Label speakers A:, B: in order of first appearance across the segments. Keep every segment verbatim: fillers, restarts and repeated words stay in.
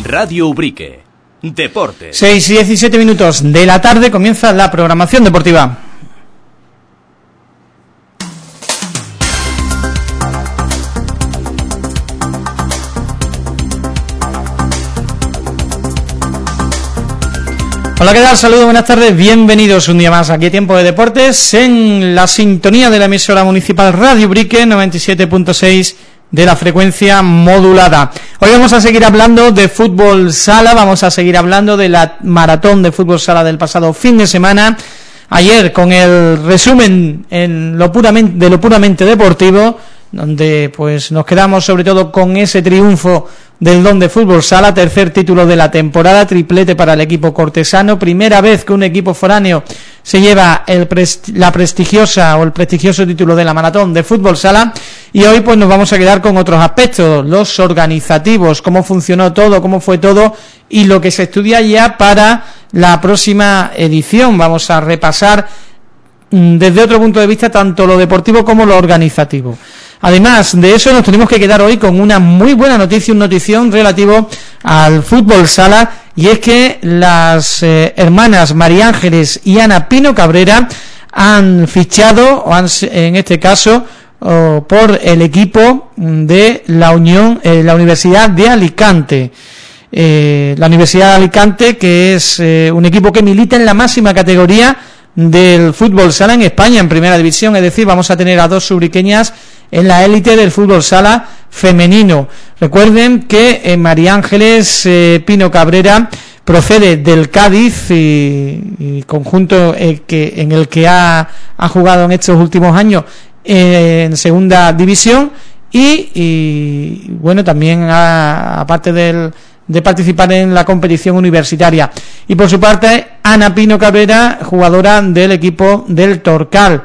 A: Radio Ubrique. Deportes.
B: seis y diecisiete minutos de la tarde comienza la programación deportiva. Hola, ¿qué tal? Saludos, buenas tardes, bienvenidos un día más aquí a Tiempo de Deportes en la sintonía de la emisora municipal Radio Ubrique noventa y siete punto seis de la frecuencia modulada. Hoy vamos a seguir hablando de fútbol sala, vamos a seguir hablando de la maratón de fútbol sala del pasado fin de semana. Ayer con el resumen en lo puramente, de lo puramente deportivo, donde pues nos quedamos sobre todo con ese triunfo del Don de Fútbol Sala, tercer título de la temporada, triplete para el equipo cortesano, primera vez que un equipo foráneo se lleva el prest- la prestigiosa o el prestigioso título de la maratón de Fútbol Sala. Y hoy pues nos vamos a quedar con otros aspectos, los organizativos, cómo funcionó todo, cómo fue todo y lo que se estudia ya para la próxima edición. Vamos a repasar mmm, desde otro punto de vista tanto lo deportivo como lo organizativo. Además de eso, nos tenemos que quedar hoy con una muy buena noticia, una notición relativo al fútbol sala, y es que las eh, hermanas María Ángeles y Ana Pino Cabrera han fichado, o han, en este caso, oh, por el equipo de la Unión, eh, la Universidad de Alicante. Eh, la Universidad de Alicante, que es eh, un equipo que milita en la máxima categoría del fútbol sala en España, en primera división, es decir, vamos a tener a dos ubriqueñas en la élite del fútbol sala femenino. Recuerden que eh, María Ángeles eh, Pino Cabrera procede del Cádiz y, y conjunto eh, que en el que ha, ha jugado en estos últimos años eh, en segunda división y, y bueno, también ha, aparte del de participar en la competición universitaria. Y por su parte, Ana Pino Cabrera, jugadora del equipo del Torcal,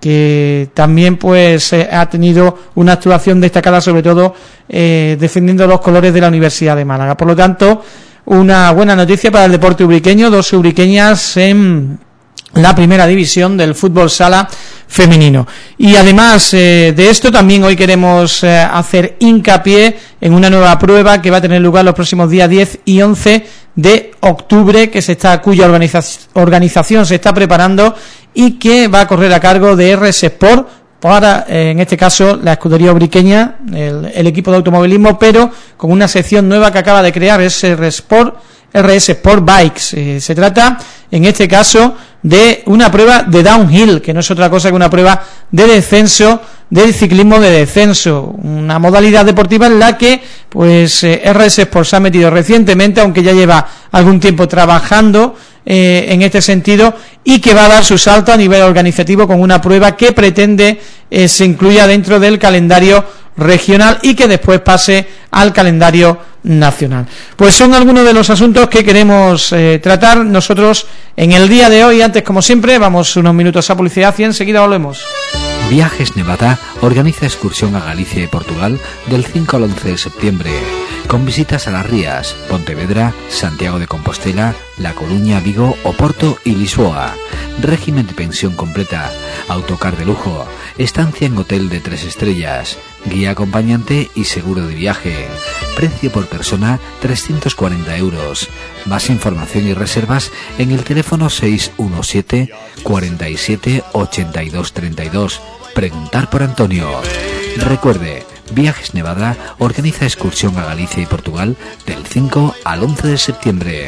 B: que también pues eh, ha tenido una actuación destacada, sobre todo eh, defendiendo los colores de la Universidad de Málaga. Por lo tanto, una buena noticia para el deporte ubriqueño, dos ubriqueñas en la primera división del fútbol sala femenino. Y además eh, de esto, también hoy queremos eh, hacer hincapié en una nueva prueba que va a tener lugar los próximos días diez y once de octubre, que se está cuya organiza- organización se está preparando y que va a correr a cargo de R S Sport para, eh, en este caso, la escudería ubriqueña, el, el equipo de automovilismo, pero con una sección nueva que acaba de crear, es R S Sport, R S Sport Bikes. Eh, se trata, en este caso, de una prueba de downhill, que no es otra cosa que una prueba de descenso, del ciclismo de descenso, una modalidad deportiva en la que pues eh, R S Sport se ha metido recientemente, aunque ya lleva algún tiempo trabajando eh, en este sentido, y que va a dar su salto a nivel organizativo con una prueba que pretende eh, se incluya dentro del calendario regional y que después pase al calendario nacional. Pues son algunos de los asuntos que queremos eh, tratar nosotros en el día de hoy. Antes, como siempre, vamos unos minutos a publicidad y enseguida volvemos.
C: Viajes Nevada organiza excursión a Galicia y Portugal del cinco al once de septiembre, con visitas a Las Rías, Pontevedra, Santiago de Compostela, La Coruña, Vigo, Oporto y Lisboa. Régimen de pensión completa, autocar de lujo, estancia en hotel de tres estrellas, guía acompañante y seguro de viaje. Precio por persona trescientos cuarenta euros. Más información y reservas en el teléfono seis uno siete, cuarenta y siete, ochenta y dos treinta y dos. Preguntar por Antonio. Recuerde, Viajes Nevada organiza excursión a Galicia y Portugal del cinco al once de septiembre.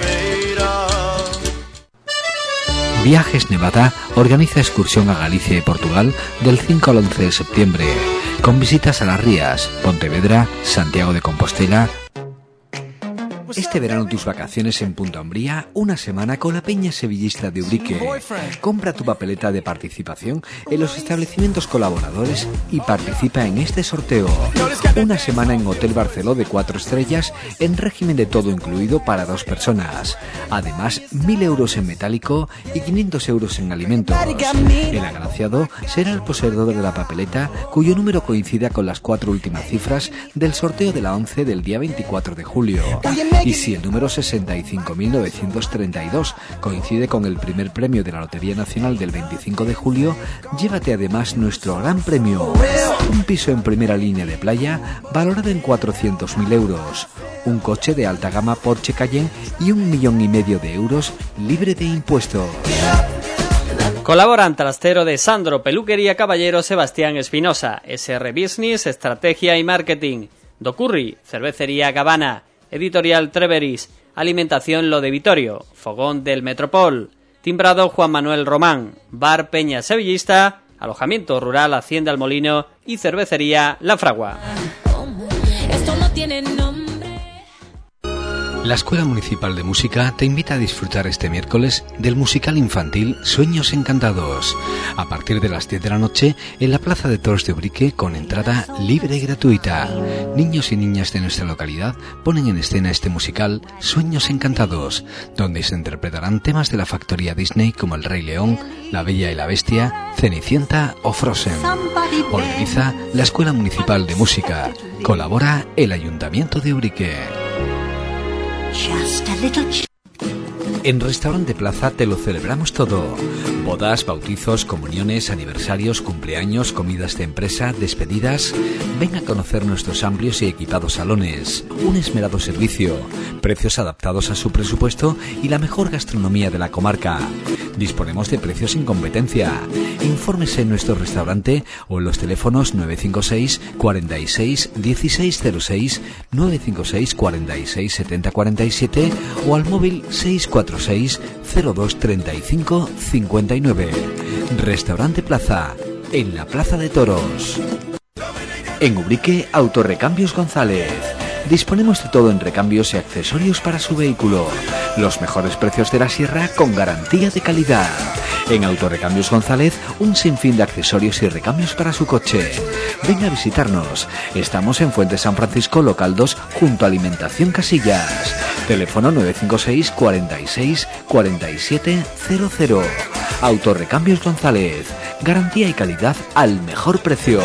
C: Viajes Nevada organiza excursión a Galicia y Portugal del cinco al once de septiembre, con visitas a Las Rías, Pontevedra, Santiago de Compostela. Este verano tus vacaciones en Punta Umbría, una semana con la Peña Sevillista de Ubrique. Compra tu papeleta de participación en los establecimientos colaboradores y participa en este sorteo. Una semana en Hotel Barceló de cuatro estrellas en régimen de todo incluido para dos personas. Además, mil euros en metálico y quinientos euros en alimentos. El agraciado será el poseedor de la papeleta cuyo número coincida con las cuatro últimas cifras del sorteo de la once del día veinticuatro de julio. Y si el número sesenta y cinco mil novecientos treinta y dos coincide con el primer premio de la Lotería Nacional del veinticinco de julio, llévate además nuestro gran premio: un piso en primera línea de playa valorado en cuatrocientos mil euros, un coche de alta gama Porsche Cayenne y un millón y medio de euros libre de impuestos.
D: Colaboran Trastero de Sandro, Peluquería Caballero Sebastián Espinosa, S R Business, Estrategia y Marketing, Docurri, Cervecería Gavana, Editorial Treveris, Alimentación Lo de Vitorio, Fogón del Metropol, Timbrado Juan Manuel Román, Bar Peña Sevillista, Alojamiento Rural Hacienda El Molino y Cervecería La Fragua.
E: Esto no tiene nombre.
C: La Escuela Municipal de Música te invita a disfrutar este miércoles del musical infantil Sueños Encantados, a partir de las diez de la noche en la Plaza de Toros de Ubrique, con entrada libre y gratuita. Niños y niñas de nuestra localidad ponen en escena este musical Sueños Encantados, donde se interpretarán temas de la factoría Disney como El Rey León, La Bella y la Bestia, Cenicienta o Frozen. Organiza la Escuela Municipal de Música. Colabora el Ayuntamiento de Ubrique.
E: Just a little ch-
C: En Restaurante Plaza te lo celebramos todo. Bodas, bautizos, comuniones, aniversarios, cumpleaños, comidas de empresa, despedidas. Ven a conocer nuestros amplios y equipados salones, un esmerado servicio, precios adaptados a su presupuesto y la mejor gastronomía de la comarca. Disponemos de precios sin competencia. Infórmese en nuestro restaurante o en los teléfonos nueve cinco seis, cuarenta y seis, dieciséis cero seis, nueve cinco seis, cuarenta y seis, setenta cuarenta y siete o al móvil seis cuatro seis, cero dos treinta y cinco, cincuenta y nueve. Restaurante Plaza, en la Plaza de Toros. En Ubrique, Autorrecambios González. Disponemos de todo en recambios y accesorios para su vehículo. Los mejores precios de la sierra con garantía de calidad. En Autorrecambios González, un sinfín de accesorios y recambios para su coche. Venga a visitarnos. Estamos en Fuente San Francisco, local dos, junto a Alimentación Casillas. Teléfono nueve cinco seis, cuarenta y seis, cuarenta y siete cero cero. Autorrecambios González. Garantía y calidad al mejor precio.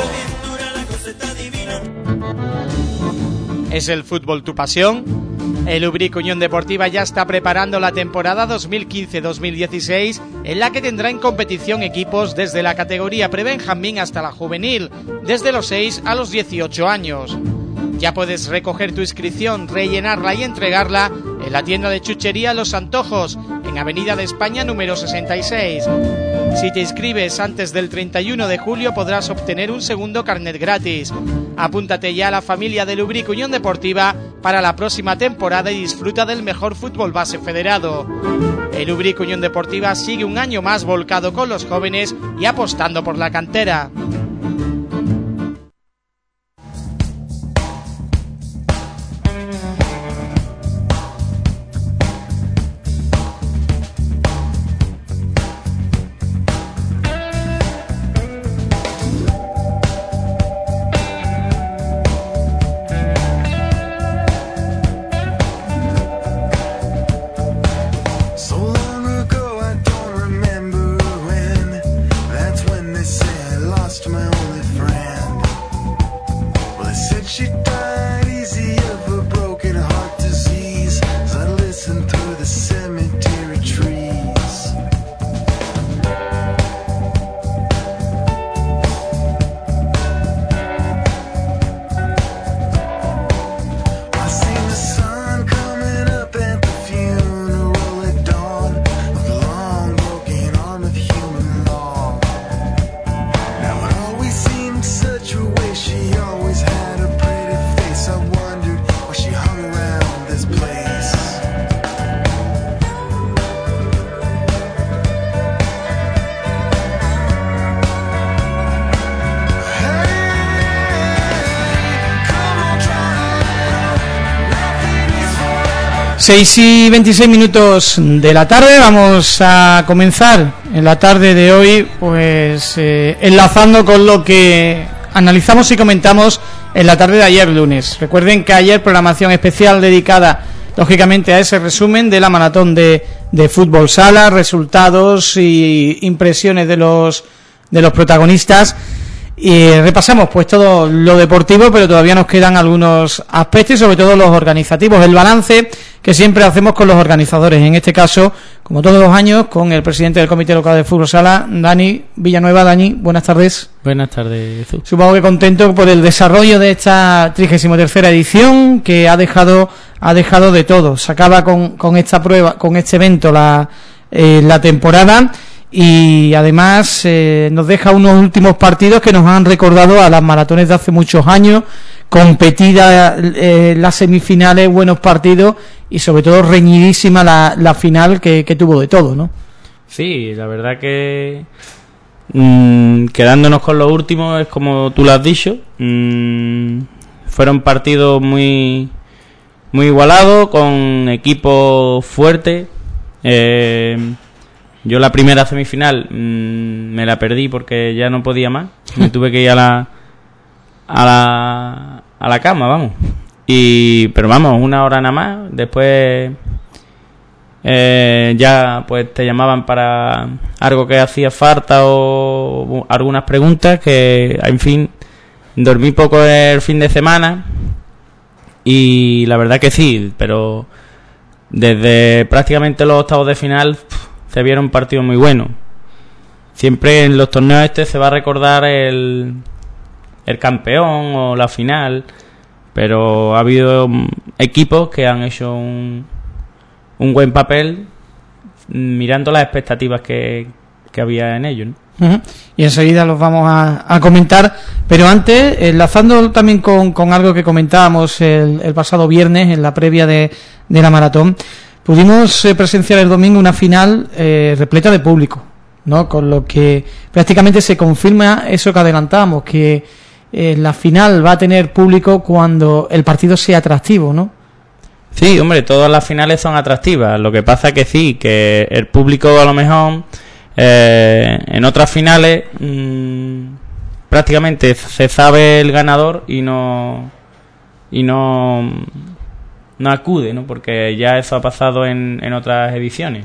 B: ¿Es el fútbol tu pasión? El Ubrique Unión Deportiva ya está preparando la temporada dos mil quince dos mil dieciséis, en la que tendrá en competición equipos desde la categoría prebenjamín hasta la juvenil, desde los seis a los dieciocho años. Ya puedes recoger tu inscripción, rellenarla y entregarla en la tienda de chuchería Los Antojos, en Avenida de España número sesenta y seis. Si te inscribes antes del treinta y uno de julio podrás obtener un segundo carnet gratis. Apúntate ya a la familia del Ubrique Unión Deportiva para la próxima temporada y disfruta del mejor fútbol base federado. El Ubrique Unión Deportiva sigue un año más volcado con los jóvenes y apostando por la cantera. seis y veintiséis minutos de la tarde. Vamos a comenzar en la tarde de hoy pues eh, enlazando con lo que analizamos y comentamos en la tarde de ayer lunes. Recuerden que ayer programación especial dedicada lógicamente a ese resumen de la maratón de, de fútbol sala, resultados y impresiones de los de los protagonistas. Y repasamos pues todo lo deportivo, pero todavía nos quedan algunos aspectos y sobre todo los organizativos, el balance que siempre hacemos con los organizadores, en este caso, como todos los años, con el presidente del Comité Local de Fútbol Sala, Dani Villanueva. Dani, buenas tardes.
F: Buenas tardes, Jesús.
B: Supongo que contento por el desarrollo de esta trigésima tercera edición, que ha dejado ha dejado de todo. Se acaba con, con esta prueba, con este evento la, eh, la temporada. Y además eh, nos deja unos últimos partidos que nos han recordado a las maratones de hace muchos años, competidas eh, las semifinales, buenos partidos y sobre todo reñidísima la, la final que, que tuvo de todo, ¿no?
F: Sí, la verdad que mmm, quedándonos con lo último, es como tú lo has dicho, mmm, fueron partidos muy muy igualados, con equipos fuertes. eh, Yo la primera semifinal mmm, me la perdí porque ya no podía más. Me tuve que ir a la a la a la cama, vamos. Y pero vamos, una hora nada más. Después eh, ya pues te llamaban para algo que hacía falta o algunas preguntas que, en fin, dormí poco el fin de semana y la verdad que sí, pero desde prácticamente los octavos de final se vieron partidos muy buenos. Siempre en los torneos este se va a recordar el, el campeón o la final, pero ha habido equipos que han hecho un, un buen papel mirando las expectativas que, que había en ellos, ¿no?
B: Uh-huh. Y enseguida los vamos a, a comentar, pero antes, enlazando también con, con algo que comentábamos el, el pasado viernes en la previa de, de la maratón, pudimos eh, presenciar el domingo una final eh, repleta de público, ¿no? Con lo que prácticamente se confirma eso que adelantábamos, que eh, la final va a tener público cuando el partido sea atractivo, ¿no?
F: Sí, hombre, todas las finales son atractivas. Lo que pasa que sí, que el público a lo mejor eh, en otras finales mmm, prácticamente se sabe el ganador y no y no no acude, ¿no? Porque ya eso ha pasado en, en otras ediciones.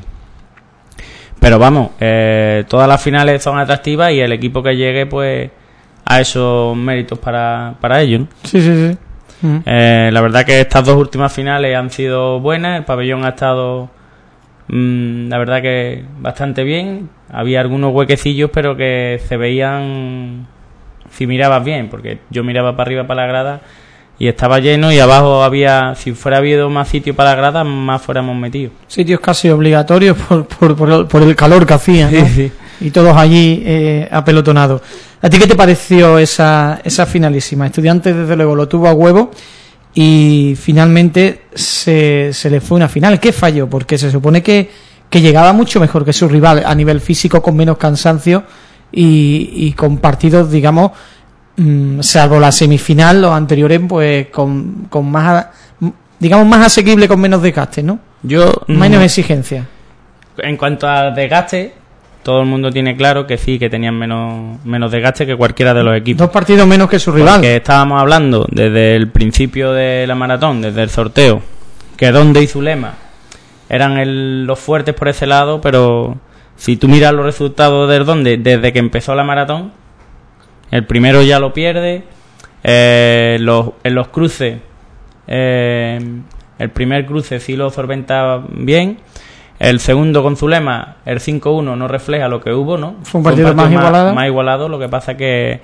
F: Pero vamos, eh, todas las finales son atractivas y el equipo que llegue pues a esos méritos para, para ello, ¿no?
B: Sí, sí, sí. Uh-huh.
F: Eh, la verdad que estas dos últimas finales han sido buenas, el pabellón ha estado mmm, la verdad que bastante bien. Había algunos huequecillos pero que se veían si mirabas bien, porque yo miraba para arriba para la grada y estaba lleno, y abajo había, si fuera habido más sitio para la grada, más fuéramos metidos.
B: Sitios casi obligatorios por, por, por, el, por el calor que hacía, ¿no?
F: Sí, sí.
B: Y todos allí eh, apelotonados. ¿A ti qué te pareció esa, esa finalísima? Estudiantes desde luego lo tuvo a huevo y finalmente se, se le fue una final. ¿Qué falló? Porque se supone que, que llegaba mucho mejor que su rival a nivel físico, con menos cansancio y, y con partidos, digamos, mmm, salvo la semifinal, los anteriores, pues con, con más, digamos, más asequible, con menos desgaste, ¿no?
F: Yo
B: menos
F: mm,
B: exigencia.
F: En cuanto al desgaste, todo el mundo tiene claro que sí, que tenían menos menos desgaste que cualquiera de los equipos.
B: Dos partidos menos que su rival.
F: Porque estábamos hablando desde el principio de la maratón, desde el sorteo, que Donde y Zulema eran el, los fuertes por ese lado, pero si tú miras los resultados del Donde desde que empezó la maratón, el primero ya lo pierde, eh, los, en los cruces, eh, el primer cruce sí lo solventa bien. El segundo con Zulema, el cinco uno, no refleja lo que hubo, ¿no?
B: Fue un partido, Fue un partido más, más igualado.
F: Más igualado, lo que pasa que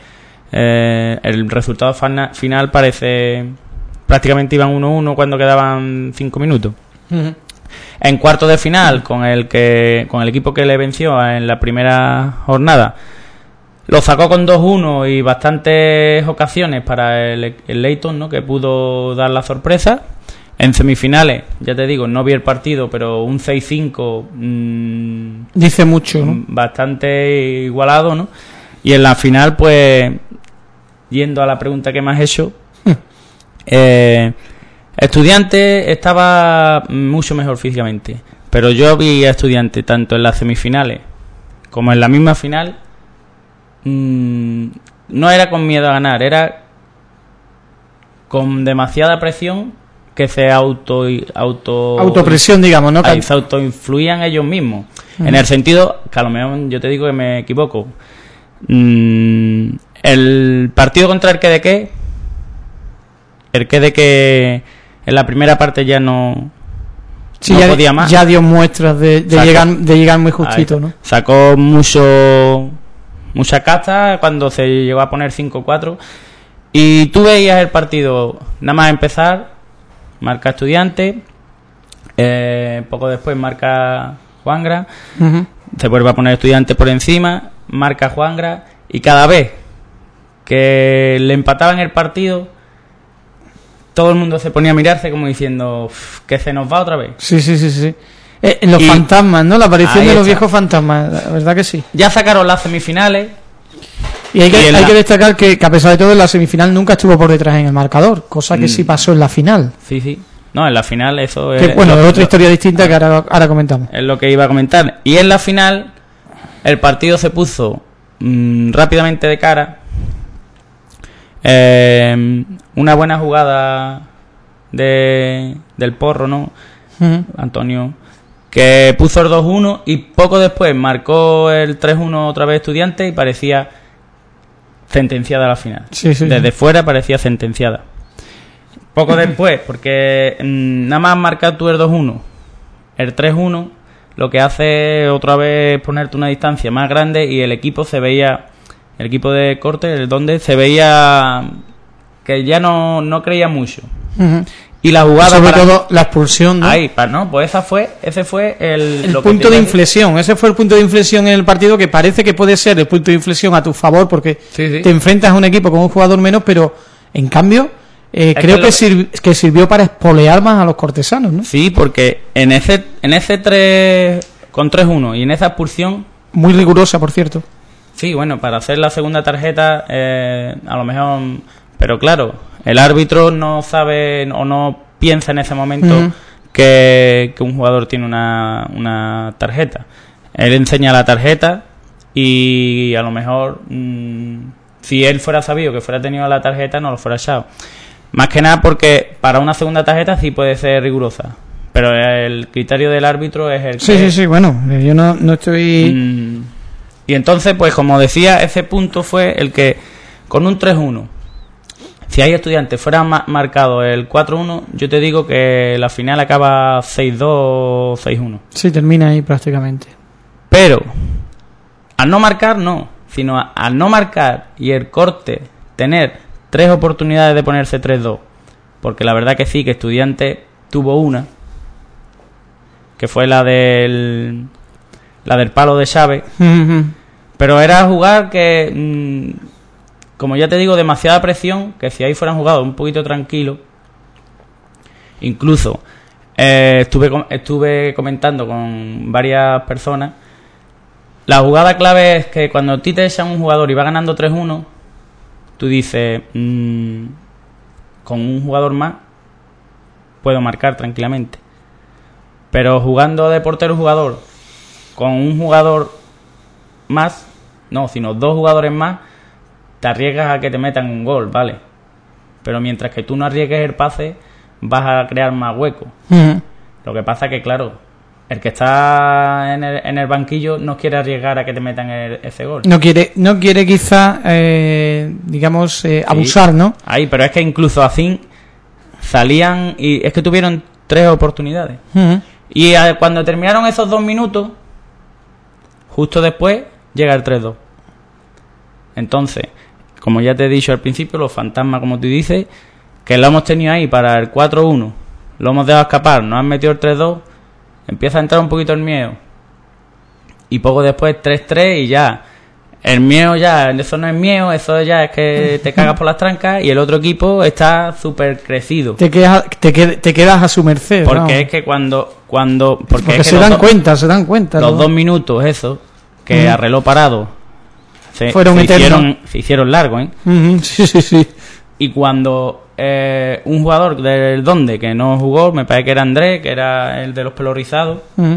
F: eh, el resultado fana, final parece... Prácticamente iban uno uno cuando quedaban cinco minutos. Uh-huh. En cuarto de final, con el que con el equipo que le venció en la primera jornada, lo sacó con dos uno y bastantes ocasiones para el, el Leyton, ¿no? Que pudo dar la sorpresa. En semifinales, ya te digo, no vi el partido, pero un seis cinco mmm,
B: dice mucho, ¿no?
F: Bastante igualado, ¿no? Y en la final, pues, yendo a la pregunta que me has hecho, eh, Estudiante estaba mucho mejor físicamente, pero yo vi a Estudiante tanto en las semifinales como en la misma final, mmm, no era con miedo a ganar, era con demasiada presión, que se auto auto
B: autopresión, digamos, ¿no?
F: Ahí, se autoinfluían ellos mismos. Uh-huh. En el sentido que a lo mejor yo te digo que me equivoco. Mm, El partido contra el Quedequé, el Quedequé en la primera parte ya no,
B: sí,
F: no
B: ya,
F: podía más.
B: Ya dio muestras de, de,
F: Sacó,
B: llegar, de llegar muy justito,
F: ahí,
B: ¿no?
F: Sacó mucho mucha casta cuando se llegó a poner cinco cuatro. Y tú veías el partido nada más empezar, marca Estudiante, eh, poco después marca Juangra, uh-huh. se vuelve a poner Estudiante por encima, marca Juangra, y cada vez que le empataban el partido, todo el mundo se ponía a mirarse como diciendo que se nos va otra vez.
B: Sí, sí, sí, sí. Eh, los
F: y,
B: fantasmas, ¿no? La aparición de los
F: está.
B: viejos fantasmas, la verdad que sí.
F: Ya sacaron las semifinales.
B: Y hay que,
F: y
B: hay
F: la...
B: que destacar que, que a pesar de todo en la semifinal nunca estuvo por detrás en el marcador, cosa que mm. sí pasó en la final.
F: Sí, sí. No, en la final eso
B: que,
F: es...
B: Bueno,
F: lo,
B: es otra
F: lo,
B: historia distinta que ahora, ahora comentamos.
F: Es lo que iba a comentar. Y en la final el partido se puso mmm, rápidamente de cara. Eh, una buena jugada de del Porro, ¿no? Uh-huh. Antonio, que puso el dos uno y poco después marcó el tres uno otra vez Estudiante y parecía sentenciada la final.
B: Sí, sí,
F: Desde
B: sí.
F: fuera parecía sentenciada. Poco después, porque mmm, nada más marcar tú el dos uno, el tres uno lo que hace es otra vez ponerte una distancia más grande y el equipo se veía, el equipo de corte, el donde se veía que ya no, no creía mucho. Uh-huh. Y la jugada
B: sobre
F: para...
B: todo la expulsión, ¿no?
F: Ahí, para, no, pues esa fue, ese fue el,
B: el
F: lo
B: punto
F: que
B: de inflexión. Ese fue el punto de inflexión en el partido, que parece que puede ser el punto de inflexión a tu favor, porque
F: sí, sí.
B: te enfrentas a un equipo con un jugador menos, pero en cambio eh, creo que, que, sirv- que sirvió para espolear más a los cortesanos, ¿no?
F: Sí, porque en ese en ese tres con tres uno y en esa expulsión
B: muy rigurosa, por cierto.
F: Sí, bueno, para hacer la segunda tarjeta eh, a lo mejor, pero claro, el árbitro no sabe o no piensa en ese momento uh-huh. que, que un jugador tiene una, una tarjeta. Él enseña la tarjeta y a lo mejor mmm, si él fuera sabido que fuera tenido la tarjeta no lo fuera echado. Más que nada porque para una segunda tarjeta sí puede ser rigurosa, pero el criterio del árbitro es el que...
B: Sí, sí, sí, bueno, yo no, no estoy...
F: Mmm, y entonces, pues como decía, ese punto fue el que con un tres uno, si hay Estudiantes fuera ma- marcado el cuatro uno, yo te digo que la final acaba seis dos, seis uno.
B: Sí, termina ahí prácticamente.
F: Pero, al no marcar, no, sino a, al no marcar y el corte tener tres oportunidades de ponerse tres dos, porque la verdad que sí, que Estudiantes tuvo una, que fue la del la del palo de Chávez,
B: uh-huh.
F: pero era jugar que... Mmm, como ya te digo, demasiada presión, que si ahí fueran jugados un poquito tranquilo, incluso eh, estuve estuve comentando con varias personas, la jugada clave es que cuando a ti te echan un jugador y va ganando tres uno, tú dices, mmm, con un jugador más puedo marcar tranquilamente, pero jugando de portero jugador con un jugador más, no, sino dos jugadores más, te arriesgas a que te metan un gol, ¿vale? Pero mientras que tú no arriesgues el pase, vas a crear más hueco. Uh-huh. Lo que pasa que, claro, el que está en el, en el banquillo no quiere arriesgar a que te metan el, ese gol.
B: No quiere, no quiere quizá, eh, digamos, eh, abusar, sí. ¿no?
F: Ahí, pero es que incluso así salían y es que tuvieron tres oportunidades. Uh-huh. Y a, cuando terminaron esos dos minutos, justo después llega el tres dos. Entonces, como ya te he dicho al principio, los fantasmas, como tú dices, que lo hemos tenido ahí para el cuatro uno, lo hemos dejado escapar, nos han metido el tres dos, empieza a entrar un poquito el miedo. Y poco después tres tres y ya. El miedo ya, eso no es miedo, eso ya es que te cagas por las trancas y el otro equipo está súper crecido.
B: Te quedas, te, qued, te quedas a su merced.
F: Porque
B: ¿no?
F: es que cuando... cuando porque
B: porque
F: es que
B: se dan
F: dos,
B: cuenta, se dan cuenta.
F: Los
B: ¿no?
F: dos minutos, eso, que uh-huh. a reloj parado, se,
B: Fueron
F: se,
B: eternos.
F: hicieron, se hicieron largos, ¿eh?
B: Uh-huh. Sí, sí, sí.
F: Y cuando eh, un jugador del Donde, que no jugó, me parece que era Andrés, que era el de los pelos rizados, uh-huh.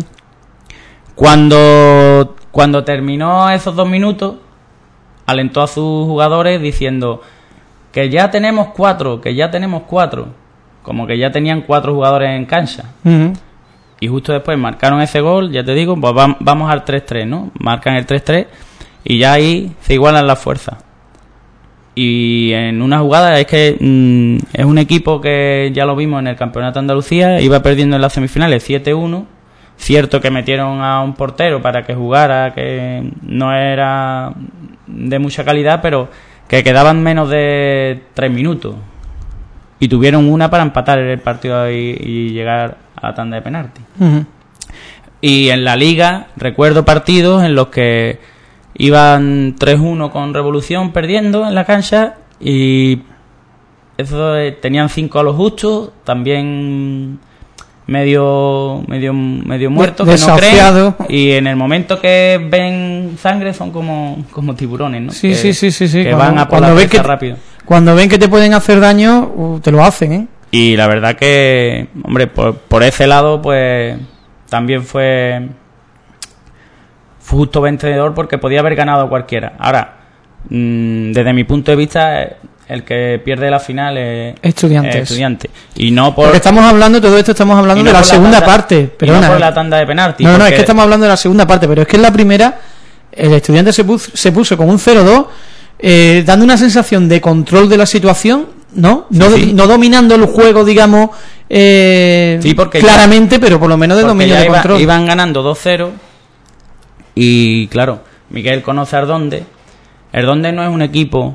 F: cuando, cuando terminó esos dos minutos, alentó a sus jugadores diciendo que ya tenemos cuatro, que ya tenemos cuatro, como que ya tenían cuatro jugadores en cancha. Uh-huh. Y justo después marcaron ese gol, ya te digo, pues vamos al tres tres, ¿no? Marcan el tres tres y ya ahí se igualan las fuerzas. y en una jugada es que mmm, es un equipo que ya lo vimos en el Campeonato de Andalucía, iba perdiendo en las semifinales siete uno. Cierto que metieron a un portero para que jugara, que no era de mucha calidad, pero que quedaban menos de tres minutos y tuvieron una para empatar el partido y, y llegar a la tanda de penalti. Uh-huh. Y en la liga recuerdo partidos en los que iban tres uno con Revolución perdiendo en la cancha y eso, eh, tenían cinco a lo justo, también medio medio medio muertos que no creen, y en el momento que ven sangre son como como tiburones, ¿no?
B: Sí,
F: que,
B: sí, sí, sí, sí.
F: que
B: cuando,
F: van a por
B: cuando
F: la
B: ven que
F: rápido.
B: Cuando ven que te pueden hacer daño, uh, te lo hacen, ¿eh?
F: Y la verdad que, hombre, por, por ese lado, pues también fue, fue justo vencedor porque podía haber ganado a cualquiera. Ahora, mmm, desde mi punto de vista, el que pierde la final es
B: Estudiantes.
F: Es Estudiante. Y no por...
B: Porque estamos hablando, todo esto estamos hablando no de la segunda la tanda, parte. Perdona,
F: y no por la tanda de penalti.
B: No,
F: porque...
B: no, es que estamos hablando de la segunda parte, pero es que en la primera el Estudiante se puso, se puso con un cero dos, eh, dando una sensación de control de la situación, ¿no? No, sí, sí. no dominando el juego, digamos, eh, sí, claramente, ya, pero por lo menos de dominio de
F: iba,
B: control.
F: Iban ganando dos cero y, claro, Miguel conoce a Ardonde. Ardonde no es un equipo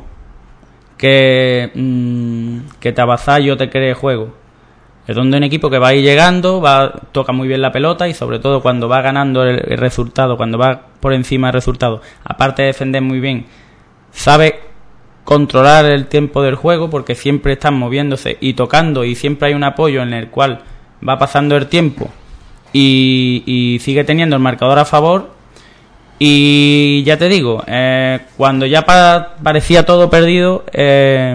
F: que mmm, que te avasalle o te cree juego. Ardonde es un equipo que va a ir llegando, va toca muy bien la pelota y sobre todo cuando va ganando el, el resultado, cuando va por encima del resultado, aparte de defender muy bien, sabe controlar el tiempo del juego porque siempre están moviéndose y tocando y siempre hay un apoyo en el cual va pasando el tiempo y, y sigue teniendo el marcador a favor. Y ya te digo, eh, cuando ya pa- parecía todo perdido, eh,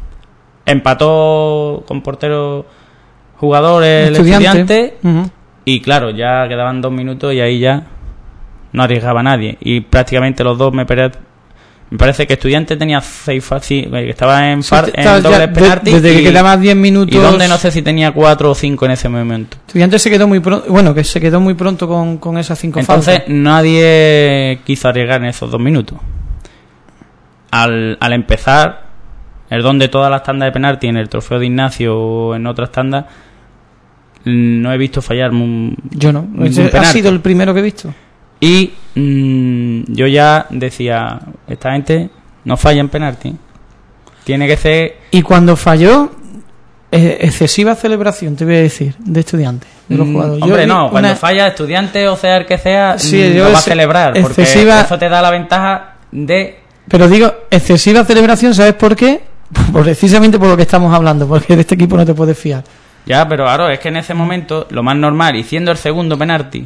F: empató con portero jugador el Estudiante, estudiante uh-huh. Y claro, ya quedaban dos minutos y ahí ya no arriesgaba nadie y prácticamente los dos me parece me parece que Estudiante tenía seis sí, que estaba en, far, sí, en doble penalti
B: de, desde y, que quedaban diez minutos
F: y donde no sé si tenía cuatro o cinco en ese momento.
B: Estudiante se quedó muy pronto, bueno, que se quedó muy pronto con, con esas cinco
F: entonces
B: faltas.
F: Nadie quiso arriesgar en esos dos minutos. Al, al empezar el donde todas las tandas de penalti en el trofeo de Ignacio o en otras tandas no he visto fallar un,
B: yo no, ha sido el primero que he visto.
F: Y mmm, yo ya decía, esta gente no falla en penalti. Tiene que ser...
B: Y cuando falló, eh, excesiva celebración, te voy a decir, de Estudiantes, de los jugadores.
F: Mm, hombre,
B: yo
F: no, cuando una... falla Estudiante o sea el que sea,
B: sí,
F: no va a celebrar.
B: Excesiva...
F: Porque eso te da la ventaja de...
B: Pero digo, excesiva celebración, ¿sabes por qué? Precisamente por lo que estamos hablando, porque de este equipo no te puedes fiar.
F: Ya, pero claro, es que en ese momento, lo más normal, y siendo el segundo penalti...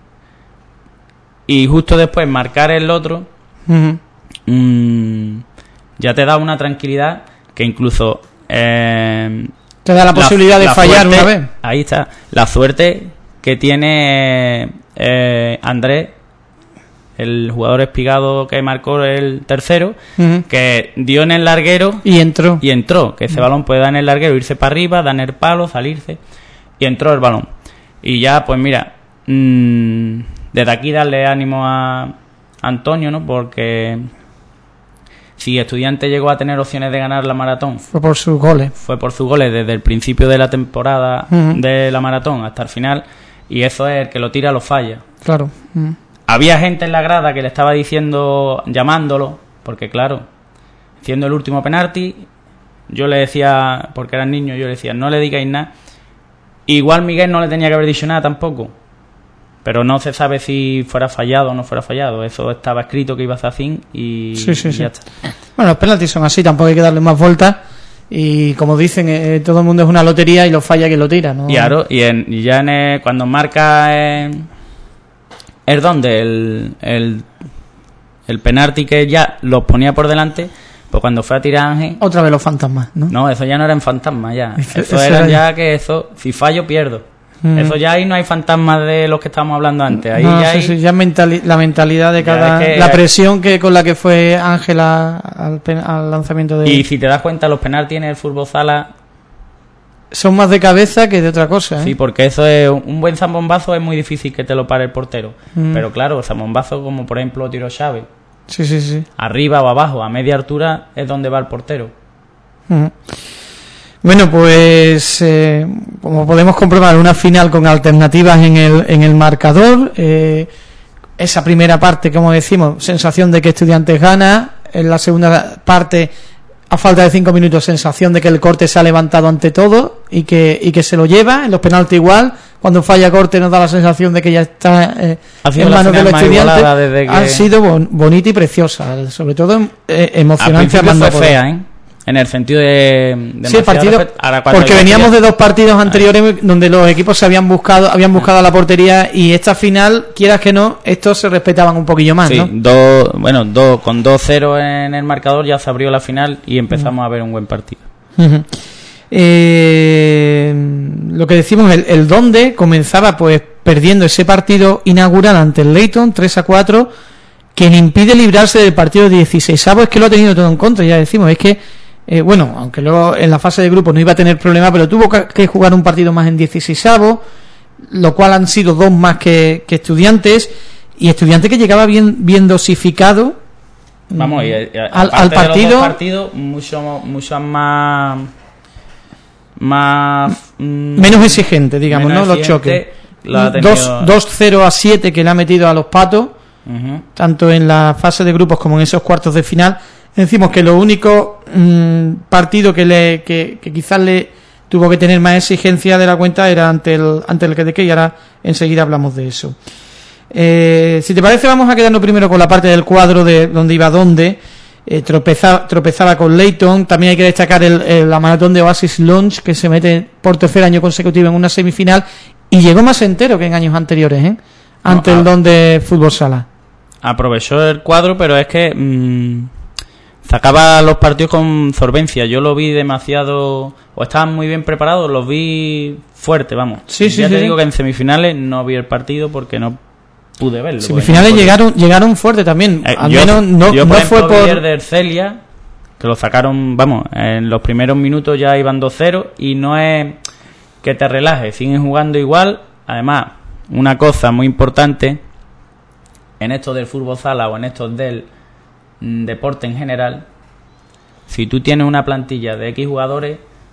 F: Y justo después marcar el otro, uh-huh. mmm, ya te da una tranquilidad que incluso... Eh,
B: te da la posibilidad la, de la fallar
F: suerte,
B: una vez.
F: Ahí está. La suerte que tiene eh, Andrés, el jugador espigado que marcó el tercero, uh-huh. que dio en el larguero...
B: Y entró.
F: Y entró. Que ese uh-huh. balón puede dar en el larguero, irse para arriba, dar en el palo, salirse. Y entró el balón. Y ya, pues mira... Mmm, desde aquí darle ánimo a Antonio, ¿no? Porque si Estudiante llegó a tener opciones de ganar la maratón,
B: fue por sus goles.
F: Fue por sus goles desde el principio de la temporada uh-huh. de la maratón hasta el final, y eso es el que lo tira, lo falla.
B: Claro. Uh-huh.
F: Había gente en la grada que le estaba diciendo, llamándolo, porque claro, siendo el último penalti, yo le decía, porque eran niños, yo le decía, no le digáis nada. Igual Miguel no le tenía que haber dicho nada tampoco. Pero no se sabe si fuera fallado o no fuera fallado. Eso estaba escrito que iba a ser así y,
B: sí, sí,
F: y
B: sí.
F: ya está.
B: Bueno, los penaltis son así, tampoco hay que darle más vueltas. Y como dicen, eh, todo el mundo es una lotería y lo falla quien lo tira, ¿no?
F: Y claro, y, en, y ya en el, cuando marca eh, el donde el, el, el penalti que ya los ponía por delante, pues cuando fue a tirar Ángel...
B: Otra vez los fantasmas, ¿no?
F: No, eso ya no eran fantasmas ya. Eso,
B: eso
F: era ya que eso, si fallo pierdo. Mm. Eso ya ahí no hay fantasmas de los que estábamos hablando antes. Ahí
B: no,
F: ya,
B: sí,
F: hay...
B: sí, ya mentali- la mentalidad de cada... Que... La presión que con la que fue Ángela al, pen- al lanzamiento de...
F: Y si te das cuenta, los penaltis en el fútbol sala...
B: son más de cabeza que de otra cosa, ¿eh?
F: Sí, porque eso es... Un buen zambombazo es muy difícil que te lo pare el portero. Mm. Pero claro, zambombazo como por ejemplo tiro Chávez,
B: Sí, sí, sí.
F: Arriba o abajo, a media altura, es donde va el portero.
B: Uh-huh. Bueno, pues eh, como podemos comprobar, una final con alternativas en el, en el marcador. Eh, esa primera parte, como decimos, sensación de que Estudiantes gana. En la segunda parte, a falta de cinco minutos, sensación de que el Corte se ha levantado ante todo y que y que se lo lleva. En los penaltis igual, cuando falla Corte nos da la sensación de que ya está eh, en manos de los Estudiantes. Que... Ha sido bon, bonita y preciosa, sobre todo eh, emocionante.
F: Al principio fue fea, ¿eh? En el sentido de...
B: Sí, el partido, porque veníamos de dos partidos anteriores Ay. donde los equipos se habían buscado habían buscado la portería, y esta final, quieras que no, estos se respetaban un poquillo más,
F: sí,
B: ¿no?
F: Dos, bueno, dos, con dos cero en el marcador ya se abrió la final y empezamos uh-huh. a ver un buen partido.
B: Uh-huh. Eh, lo que decimos, el, el donde comenzaba pues perdiendo ese partido inaugural ante el Leyton tres a cuatro, que le impide librarse del partido dieciseisavo. Es que lo ha tenido todo en contra, ya decimos, es que Eh, bueno, aunque luego en la fase de grupos no iba a tener problema, pero tuvo que jugar un partido más en dieciseisavo, lo cual han sido dos más que, que Estudiantes, y Estudiantes que llegaba bien bien dosificado.
F: Vamos, y, y,
B: al, al partido,
F: de los dos partidos mucho, mucho más más
B: mm, menos exigente, digamos, ¿no? Los choques. dos cero a siete que le ha metido a los Patos, uh-huh. tanto en la fase de grupos como en esos cuartos de final. Decimos que lo único mmm, partido que le que, que quizás le tuvo que tener más exigencia de la cuenta era ante el ante el Q D K, y ahora enseguida hablamos de eso. Eh, si te parece, vamos a quedarnos primero con la parte del cuadro de donde iba donde eh, tropezaba, tropezaba con Leyton. También hay que destacar el, el, la maratón de Oasis Lounge, que se mete por tercer año consecutivo en una semifinal y llegó más entero que en años anteriores, ¿eh? ante no, el donde Fútbol Sala.
F: Aprovechó el cuadro, pero es que mmm... sacaba los partidos con solvencia. Yo lo vi demasiado, o estaban muy bien preparados, los vi fuerte, vamos.
B: Sí, sí,
F: ya
B: sí,
F: te
B: sí.
F: digo que en semifinales no vi el partido porque no pude verlo.
B: Semifinales
F: no
B: llegaron llegaron fuerte también.
F: Eh,
B: Al
F: yo,
B: menos no,
F: yo, por
B: no
F: ejemplo,
B: fue por
F: vi el del Celia, que lo sacaron, vamos, en los primeros minutos ya iban dos cero, y no es que te relajes, siguen jugando igual. Además, una cosa muy importante en esto del fútbol sala o en estos del deporte en general, si tú tienes una plantilla de X jugadores,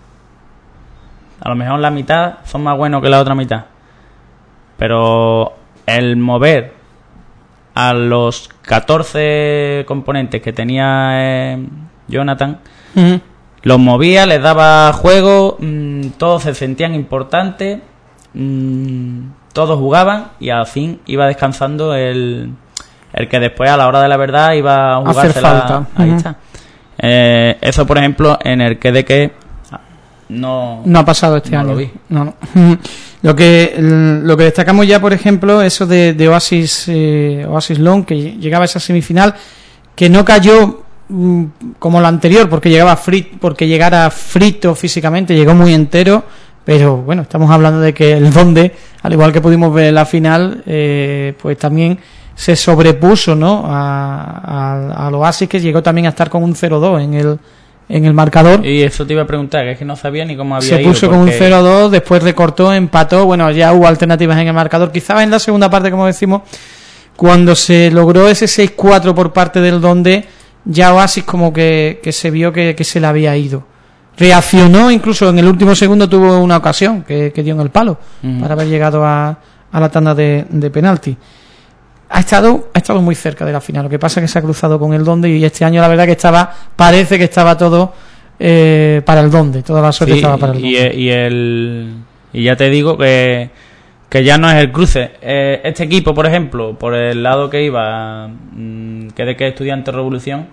F: a lo mejor la mitad son más buenos que la otra mitad, pero el mover a los catorce componentes que tenía eh, Jonathan, uh-huh. los movía, les daba juego, mmm, todos se sentían importantes, mmm, todos jugaban, y al fin iba descansando el el que después a la hora de la verdad iba a jugársela. Ahí uh-huh. está. Eh, eso, por ejemplo, en el que de que no
B: no ha pasado este
F: no
B: año.
F: Lo, vi.
B: No, no. Lo que lo que destacamos ya, por ejemplo, eso de, de Oasis eh, Oasis Long, que llegaba a esa semifinal, que no cayó mm, como la anterior, porque llegaba frit, porque llegara frito físicamente, llegó muy entero. Pero bueno, estamos hablando de que el donde, al igual que pudimos ver en la final, eh, pues también se sobrepuso, ¿no?, a, a, al Oasis, que llegó también a estar con un cero dos en el en el marcador.
F: Y eso te iba a preguntar, que es que no sabía ni cómo había
B: se
F: ido.
B: Se puso
F: porque...
B: con un cero dos, después recortó, empató, bueno, ya hubo alternativas en el marcador. Quizás en la segunda parte, como decimos, cuando se logró ese seis cuatro por parte del donde, ya Oasis como que, que se vio que, que se le había ido. Reaccionó, incluso en el último segundo tuvo una ocasión que, que dio en el palo uh-huh. para haber llegado a, a la tanda de, de penalti. Ha estado ha estado muy cerca de la final. Lo que pasa es que se ha cruzado con el donde, y este año la verdad que estaba parece que estaba todo eh, para el donde, toda la suerte sí, estaba para el
F: y,
B: donde.
F: Y, el, y ya te digo que, que ya no es el cruce. Eh, este equipo, por ejemplo, por el lado que iba, mmm, que de que Estudiantes Revolución,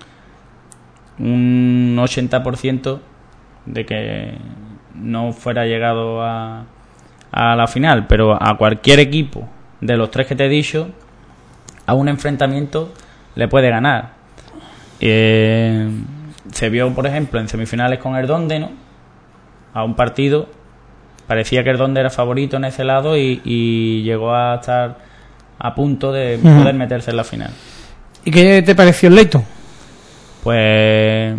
F: un ochenta por ciento de que no fuera llegado a, a la final, pero a cualquier equipo de los tres que te he dicho, a un enfrentamiento le puede ganar. Eh, se vio, por ejemplo, en semifinales con el Donde, ¿no?, a un partido parecía que el Donde era favorito en ese lado y, y llegó a estar a punto de uh-huh. poder meterse en la final.
B: ¿Y qué te pareció el Leyton?
F: Pues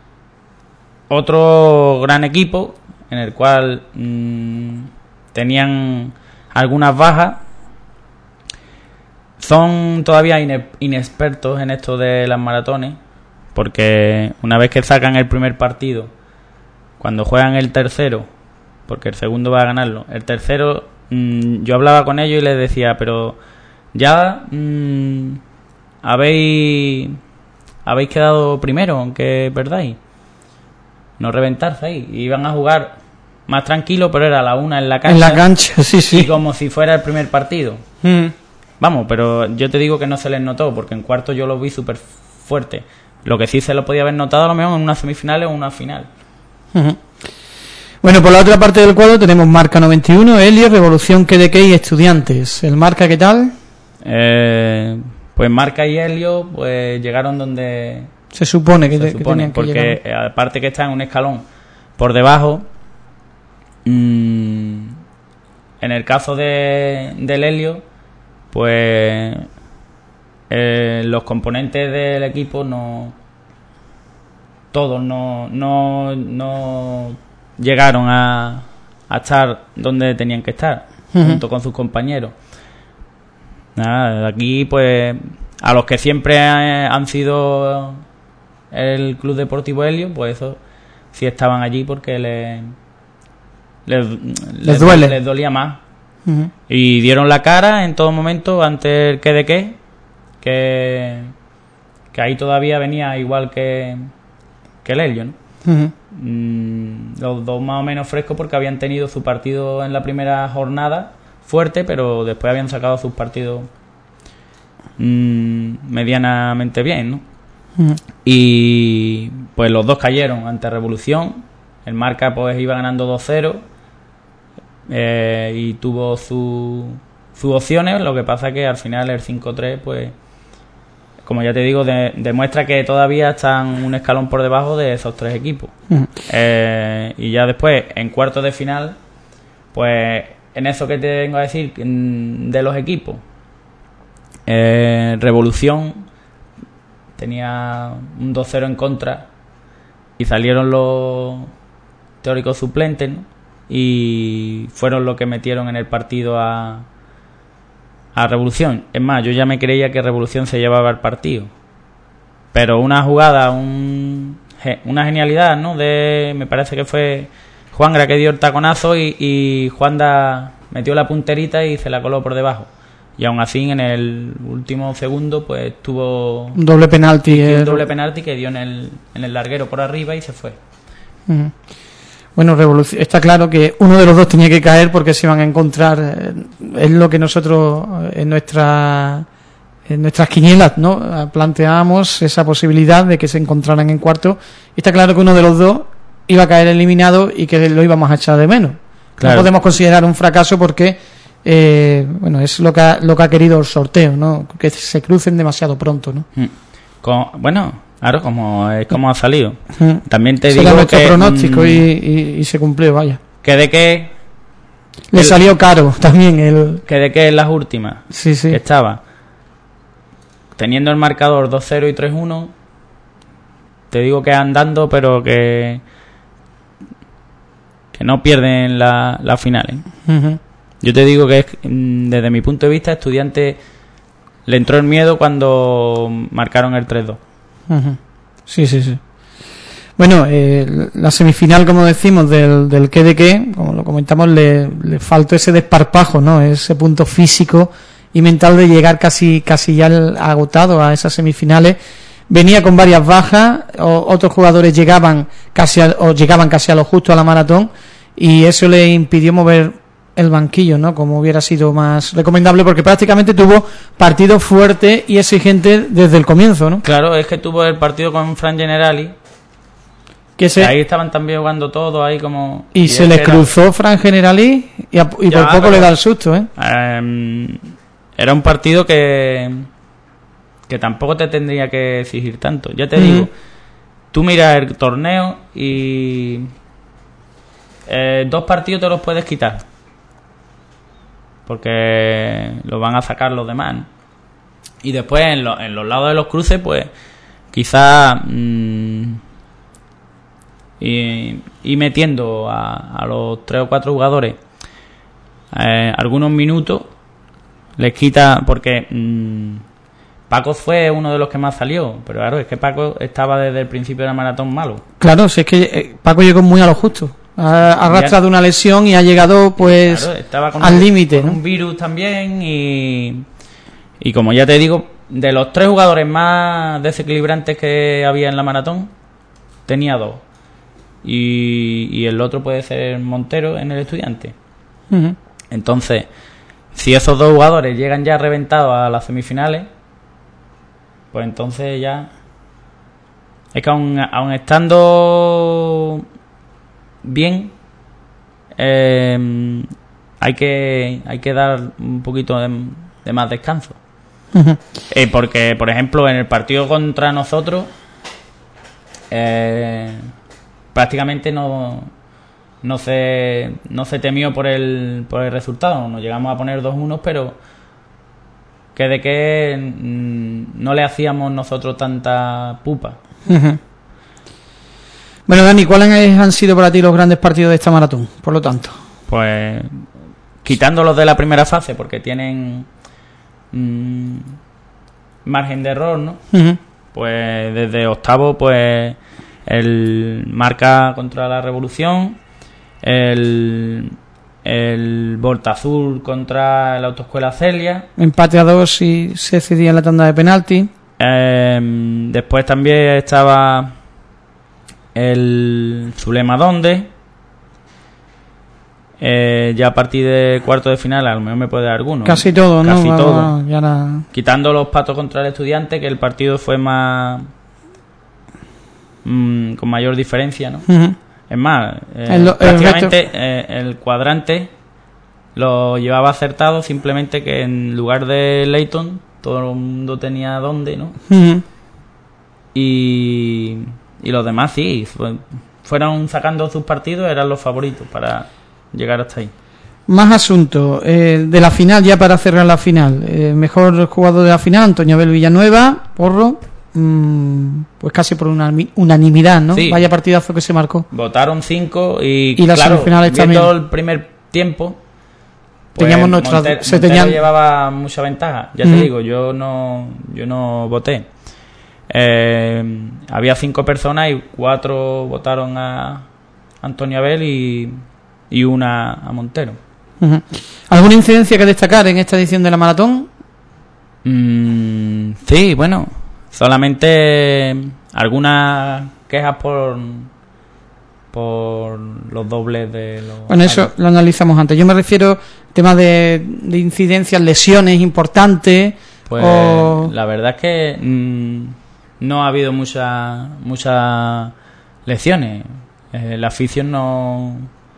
F: otro gran equipo en el cual mmm, tenían algunas bajas, son todavía ine- inexpertos en esto de las maratones, porque una vez que sacan el primer partido, cuando juegan el tercero, porque el segundo va a ganarlo, el tercero, mmm, yo hablaba con ellos y les decía, pero ya mmm, habéis habéis quedado primero, aunque perdáis, no reventarse ahí. Y iban a jugar más tranquilo, pero era la una en la cancha.
B: En la cancha, sí, sí.
F: Y como si fuera el primer partido.
B: Mm.
F: Vamos, pero yo te digo que no se les notó, porque en cuarto yo lo vi súper fuerte. Lo que sí se lo podía haber notado a lo mejor en una semifinal o en una final.
B: Uh-huh. Bueno, por la otra parte del cuadro tenemos Marca noventa y uno, Helio, Revolución, K D K y Estudiantes. ¿El Marca qué tal?
F: Eh, pues Marca y Helio pues llegaron donde
B: se supone que,
F: se
B: te,
F: supone,
B: que tenían que
F: porque
B: llegar.
F: Aparte que está en un escalón por debajo, mmm, en el caso de del Helio, pues eh, los componentes del equipo no todos no no no llegaron a, a estar donde tenían que estar, uh-huh, junto con sus compañeros. Nada, aquí pues a los que siempre han sido el Club Deportivo Helio, pues eso sí estaban allí porque les les, les, les duele, les dolía más. Uh-huh. Y dieron la cara en todo momento ante el que de qué, que que ahí todavía venía igual que que el Helio, ¿no? Uh-huh. Mm, los dos más o menos frescos porque habían tenido su partido en la primera jornada fuerte, pero después habían sacado sus partidos mmm, medianamente bien, ¿no? Uh-huh. Y pues los dos cayeron ante Revolución. El Marca pues iba ganando dos cero, eh, y tuvo su, sus opciones. Lo que pasa que al final el cinco tres pues, como ya te digo, de, demuestra que todavía están un escalón por debajo de esos tres equipos. Uh-huh. Eh, y ya después, en cuartos de final, pues en eso que te vengo a decir de los equipos, eh, Revolución tenía un dos cero en contra y salieron los teóricos suplentes, ¿no? Y fueron los que metieron en el partido a a Revolución. Es más, yo ya me creía que Revolución se llevaba el partido, pero una jugada, un, una genialidad, ¿no? De, me parece que fue Juangra que dio el taconazo y, y Juanda metió la punterita y se la coló por debajo. Y aún así en el último segundo pues tuvo
B: un doble penalti,
F: un
B: el...
F: doble penalti que dio en el en el larguero por arriba y se fue.
B: Uh-huh. Bueno, Revolución, está claro que uno de los dos tenía que caer porque se iban a encontrar, eh, es lo que nosotros en nuestra en nuestras quinielas, ¿no?, planteábamos esa posibilidad de que se encontraran en cuarto. Y está claro que uno de los dos iba a caer eliminado y que lo íbamos a echar de menos. Claro. No podemos considerar un fracaso porque eh, bueno, es lo que ha, lo que ha querido el sorteo, ¿no?, que se crucen demasiado pronto, ¿no?
F: Mm. Con, bueno, claro, como es como ha salido. Mm. También te
B: Ese
F: digo
B: era nuestro
F: que
B: pronóstico
F: mm,
B: y, y, y se cumplió, vaya.
F: Que de que
B: le
F: el,
B: salió caro también el
F: que de que en las últimas
B: sí, sí.
F: estaba teniendo el marcador dos cero y tres uno. Te digo que andando, pero que que no pierden la, la final, ¿eh? Uh-huh. Yo te digo que es, desde mi punto de vista, Estudiante le entró el miedo cuando marcaron el tres dos.
B: Uh-huh. Sí, sí, sí. Bueno, eh, la semifinal, como decimos, del, del K D K, como lo comentamos, le, le faltó ese desparpajo, ¿no?, ese punto físico y mental de llegar casi casi ya agotado a esas semifinales. Venía con varias bajas, o, otros jugadores llegaban casi a, o llegaban casi a lo justo a la maratón, y eso le impidió mover el banquillo, ¿no?, como hubiera sido más recomendable, porque prácticamente tuvo partido fuerte y exigente desde el comienzo, ¿no?
F: Claro, es que tuvo el partido con Fran Generali,
B: que se...
F: ahí estaban también jugando todos ahí como...
B: Y, y se le cruzó era... Fran Generali y, a, y ya, por poco pero, le da el susto, ¿eh?
F: Um, era un partido que que tampoco te tendría que exigir tanto. Ya te uh-huh. digo, tú miras el torneo y eh, dos partidos te los puedes quitar, porque los van a sacar los demás, ¿no? Y después en, lo, en los lados de los cruces, pues quizás mmm, y, y metiendo a, a los tres o cuatro jugadores eh, algunos minutos les quita, porque mmm, Paco fue uno de los que más salió, pero claro, es que Paco estaba desde el principio de la maratón malo.
B: Claro, si es que eh, Paco llegó muy a lo justo. Ha arrastrado una lesión y ha llegado pues
F: claro, estaba con
B: al
F: un,
B: límite,
F: con
B: ¿no?
F: un virus también y, y como ya te digo, de los tres jugadores más desequilibrantes que había en la maratón, tenía dos. Y, y el otro puede ser Montero en el Estudiante.
B: Uh-huh.
F: Entonces, si esos dos jugadores llegan ya reventados a las semifinales, pues entonces ya... Es que aun, aun estando bien, eh, hay que hay que dar un poquito de, de más descanso.
B: Uh-huh.
F: Eh, porque, por ejemplo, en el partido contra nosotros, eh, prácticamente no no se no se temió por el por el resultado. Nos llegamos a poner dos uno, pero que de que mm, no le hacíamos nosotros tanta pupa.
B: Uh-huh. Bueno, Dani, ¿cuáles han sido para ti los grandes partidos de esta maratón? Por lo tanto,
F: Pues quitándolos de la primera fase, porque tienen mmm, margen de error, ¿no?
B: uh-huh.
F: Pues desde octavo, pues el Marca contra la Revolución, el el Volta Azul contra la Autoescuela Celia,
B: empate a dos y se decidía en la tanda de penalti.
F: eh, después también estaba el Zulema Donde, eh, ya a partir de cuarto de final a lo mejor me puede dar alguno.
B: Casi todo, ¿no?
F: Casi
B: Vamos,
F: todo.
B: ya la...
F: Quitando los Patos contra el Estudiante, que el partido fue más mmm, con mayor diferencia, ¿no?
B: Uh-huh.
F: Es más, eh,
B: El- el
F: prácticamente eh, el cuadrante lo llevaba acertado, simplemente que en lugar de Leighton todo el mundo tenía dónde, ¿no?
B: Uh-huh.
F: Y, y los demás sí, fue- fueron sacando sus partidos, eran los favoritos para llegar hasta ahí.
B: Más asuntos eh, de la final, ya para cerrar la final. Eh, mejor jugador de la final, Antonio Abel Villanueva, Porro, mmm, pues casi por una unanimidad, ¿no?
F: Sí.
B: Vaya partidazo que se marcó.
F: Votaron cinco y,
B: Y las
F: claro,
B: semifinales
F: viendo
B: también.
F: el primer tiempo, pues
B: Teníamos nuestras-
F: Monter-
B: se
F: Montero
B: tenían-
F: llevaba mucha ventaja. Ya
B: Ujú.
F: te digo, yo no yo no voté. Eh, había cinco personas y cuatro votaron a Antonio Abel y, y una a Montero.
B: Uh-huh. ¿Alguna incidencia que destacar en esta edición de la maratón?
F: Mm, sí, bueno, solamente algunas quejas por por los dobles de los...
B: Bueno, eso lo analizamos antes. Yo me refiero a temas de, de incidencias, lesiones importantes.
F: Pues
B: o...
F: la verdad es que mmm, no ha habido muchas muchas lecciones. Eh, la afición no...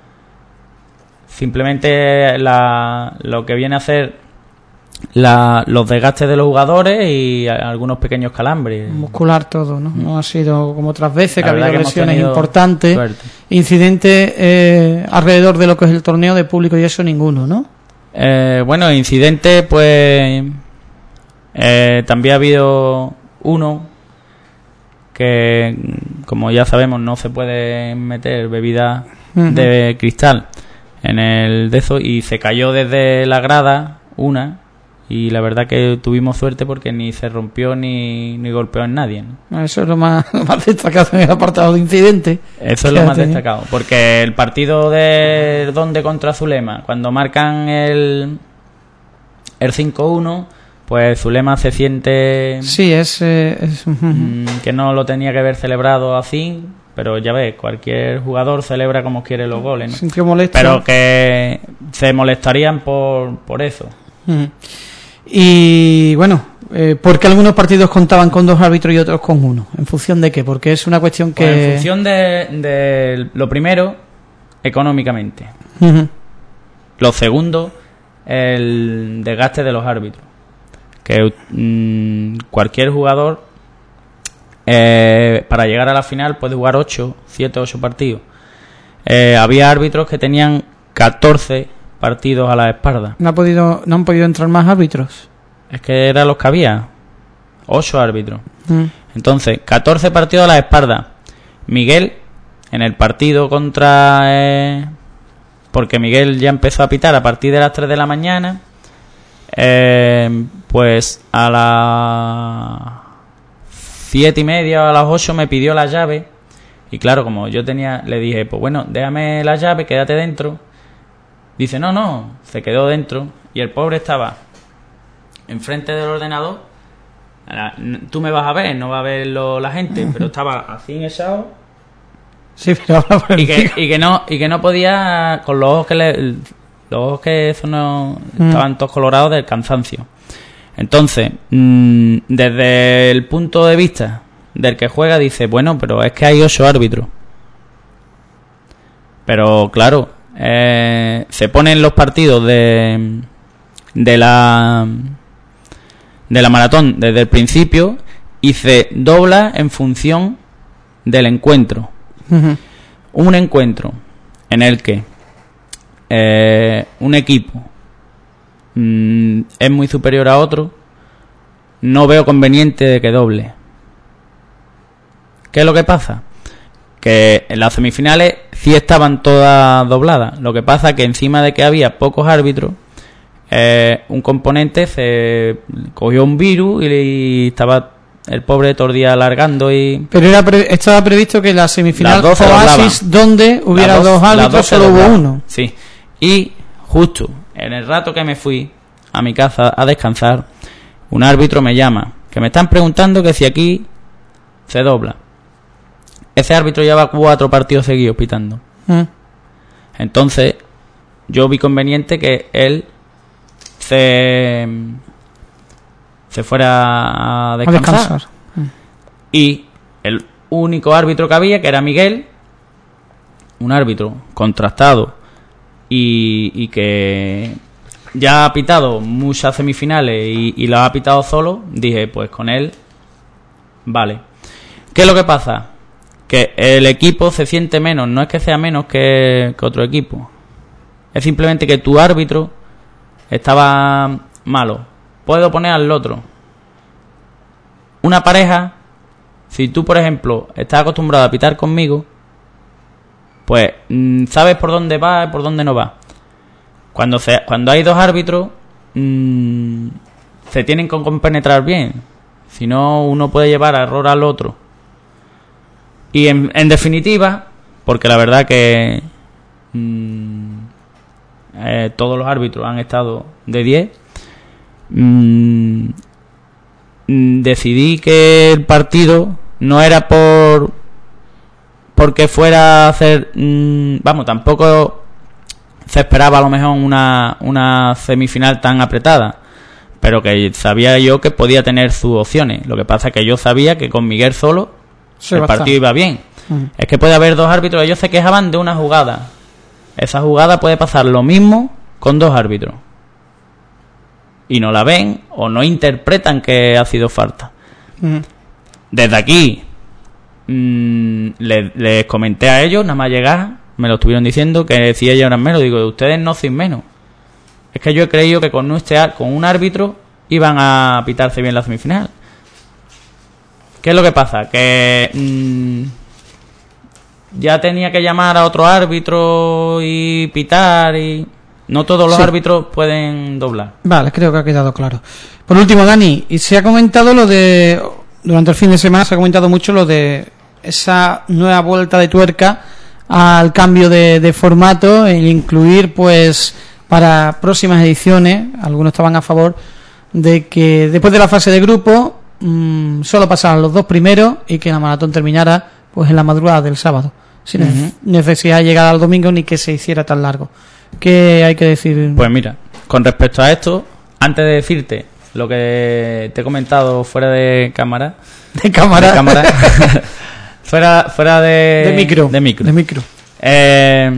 F: Simplemente la, lo que viene a hacer la, los desgastes de los jugadores y a- algunos pequeños calambres.
B: muscular todo, ¿no? No ha sido como otras veces, que
F: La
B: ha
F: verdad
B: habido
F: que hemos
B: lesiones
F: tenido
B: importantes.
F: suerte.
B: Incidentes eh, alrededor de lo que es el torneo de público y eso ninguno, ¿no?
F: Eh, bueno, incidentes, pues eh, también ha habido uno que, como ya sabemos, no se puede meter bebidas
B: Ujú.
F: de cristal en el de eso, y se cayó desde la grada una, y la verdad que tuvimos suerte porque ni se rompió ni, ni golpeó en nadie, ¿no?
B: Eso es lo más, lo más destacado en el apartado de incidentes.
F: Eso es lo más destacado, porque el partido de Donde contra Zulema, cuando marcan el el cinco uno, pues Zulema se siente
B: Sí, es... eh, es
F: mm, que no lo tenía que haber celebrado así, pero ya ves, cualquier jugador celebra como quiere los goles, ¿no?
B: sintió molesto.
F: Pero que se molestarían por, por eso.
B: Ujú. Y bueno, eh, ¿por qué algunos partidos contaban con dos árbitros y otros con uno? ¿En función de qué? Porque es una cuestión que...
F: Pues en función de, de lo primero, económicamente.
B: Ujú.
F: Lo segundo, el desgaste de los árbitros. Que mm, cualquier jugador, eh, para llegar a la final, puede jugar ocho, siete, ocho partidos. Eh, había árbitros que tenían catorce partidos a la espalda.
B: No ha podido, no han podido entrar más árbitros.
F: Es que eran los que había. Ocho árbitros.
B: Mm.
F: Entonces, catorce partidos a la espalda. Miguel, en el partido contra... Eh, porque Miguel ya empezó a pitar a partir de las tres de la mañana. Eh, pues a las siete y media o a las ocho me pidió la llave. Y claro, como yo tenía, le dije, pues bueno, déjame la llave, quédate dentro. Dice, no, no, se quedó dentro. Y el pobre estaba enfrente del ordenador. Tú me vas a ver, no va a verlo la gente, pero estaba así echado.
B: Sí, pero ahora por
F: y, que,
B: el
F: y que no y que no podía, con los ojos que le, los ojos que eso no mm. estaban todos colorados del cansancio. Entonces, mmm, desde el punto de vista del que juega, dice, bueno, pero es que hay ocho árbitros. Pero claro, eh, se ponen los partidos de de la de la maratón desde el principio y se dobla en función del encuentro. Uh-huh. Un encuentro en el que eh, un equipo mmm, es muy superior a otro, no veo conveniente de que doble. ¿Qué es lo que pasa? Que en las semifinales sí estaban todas dobladas. Lo que pasa es que encima de que había pocos árbitros, eh, un componente se cogió un virus y, y estaba el pobre todo el día alargando y...
B: Pero era pre- estaba previsto que la semifinal Oasis, donde hubiera
F: dos,
B: dos árbitros,
F: dos
B: solo hubo uno.
F: Sí. Y justo en el rato que me fui a mi casa a descansar, un árbitro me llama, que me están preguntando que si aquí se dobla. Ese árbitro lleva cuatro partidos seguidos pitando. ¿Mm? Entonces, yo vi conveniente que él se, se fuera a descansar. A descansar. ¿Mm? Y el único árbitro que había, que era Miguel, un árbitro contrastado y, y que ya ha pitado muchas semifinales y, y las ha pitado solo, dije, pues con él, vale. ¿Qué es lo que pasa? Que el equipo se siente menos, no es que sea menos que, que otro equipo, es simplemente que tu árbitro estaba malo, puedo poner al otro. Una pareja, si tú por ejemplo estás acostumbrado a pitar conmigo, pues mmm, sabes por dónde va y por dónde no va. Cuando se, cuando hay dos árbitros mmm, se tienen que compenetrar bien, si no uno puede llevar a error al otro. Y en, en definitiva, porque la verdad que mmm, eh, todos los árbitros han estado de diez, mmm, decidí que el partido no era por porque fuera a hacer mmm, vamos, tampoco se esperaba a lo mejor una, una semifinal tan apretada, pero que sabía yo que podía tener sus opciones. Lo que pasa es que yo sabía que con Miguel solo sí, el bastante. partido iba bien. Uh-huh. Es que puede haber dos árbitros. Ellos se quejaban de una jugada. Esa jugada puede pasar lo mismo con dos árbitros. Y no la ven o no interpretan que ha sido falta. Uh-huh. Desde aquí mmm, les, les comenté a ellos, nada más llegar, me lo estuvieron diciendo, que si ellos eran menos. Digo, ustedes no sin menos. Es que yo he creído que con, este, con un árbitro iban a pitarse bien la semifinal. ¿Qué es lo que pasa? Que mmm, ya tenía que llamar a otro árbitro y pitar y... No todos los sí. árbitros pueden doblar.
B: Vale, creo que ha quedado claro. Por último, Dani, y se ha comentado lo de... Durante el fin de semana se ha comentado mucho lo de esa nueva vuelta de tuerca al cambio de, de formato e incluir, pues, para próximas ediciones, algunos estaban a favor de que después de la fase de grupo mmm, solo pasaran los dos primeros y que la maratón terminara pues en la madrugada del sábado, sin uh-huh. necesidad de llegar al domingo ni que se hiciera tan largo. ¿Qué hay que decir?
F: Pues mira, con respecto a esto, antes de decirte lo que te he comentado fuera de cámara,
B: de cámara,
F: de cámara fuera fuera de,
B: de micro,
F: de micro,
B: de micro.
F: Eh,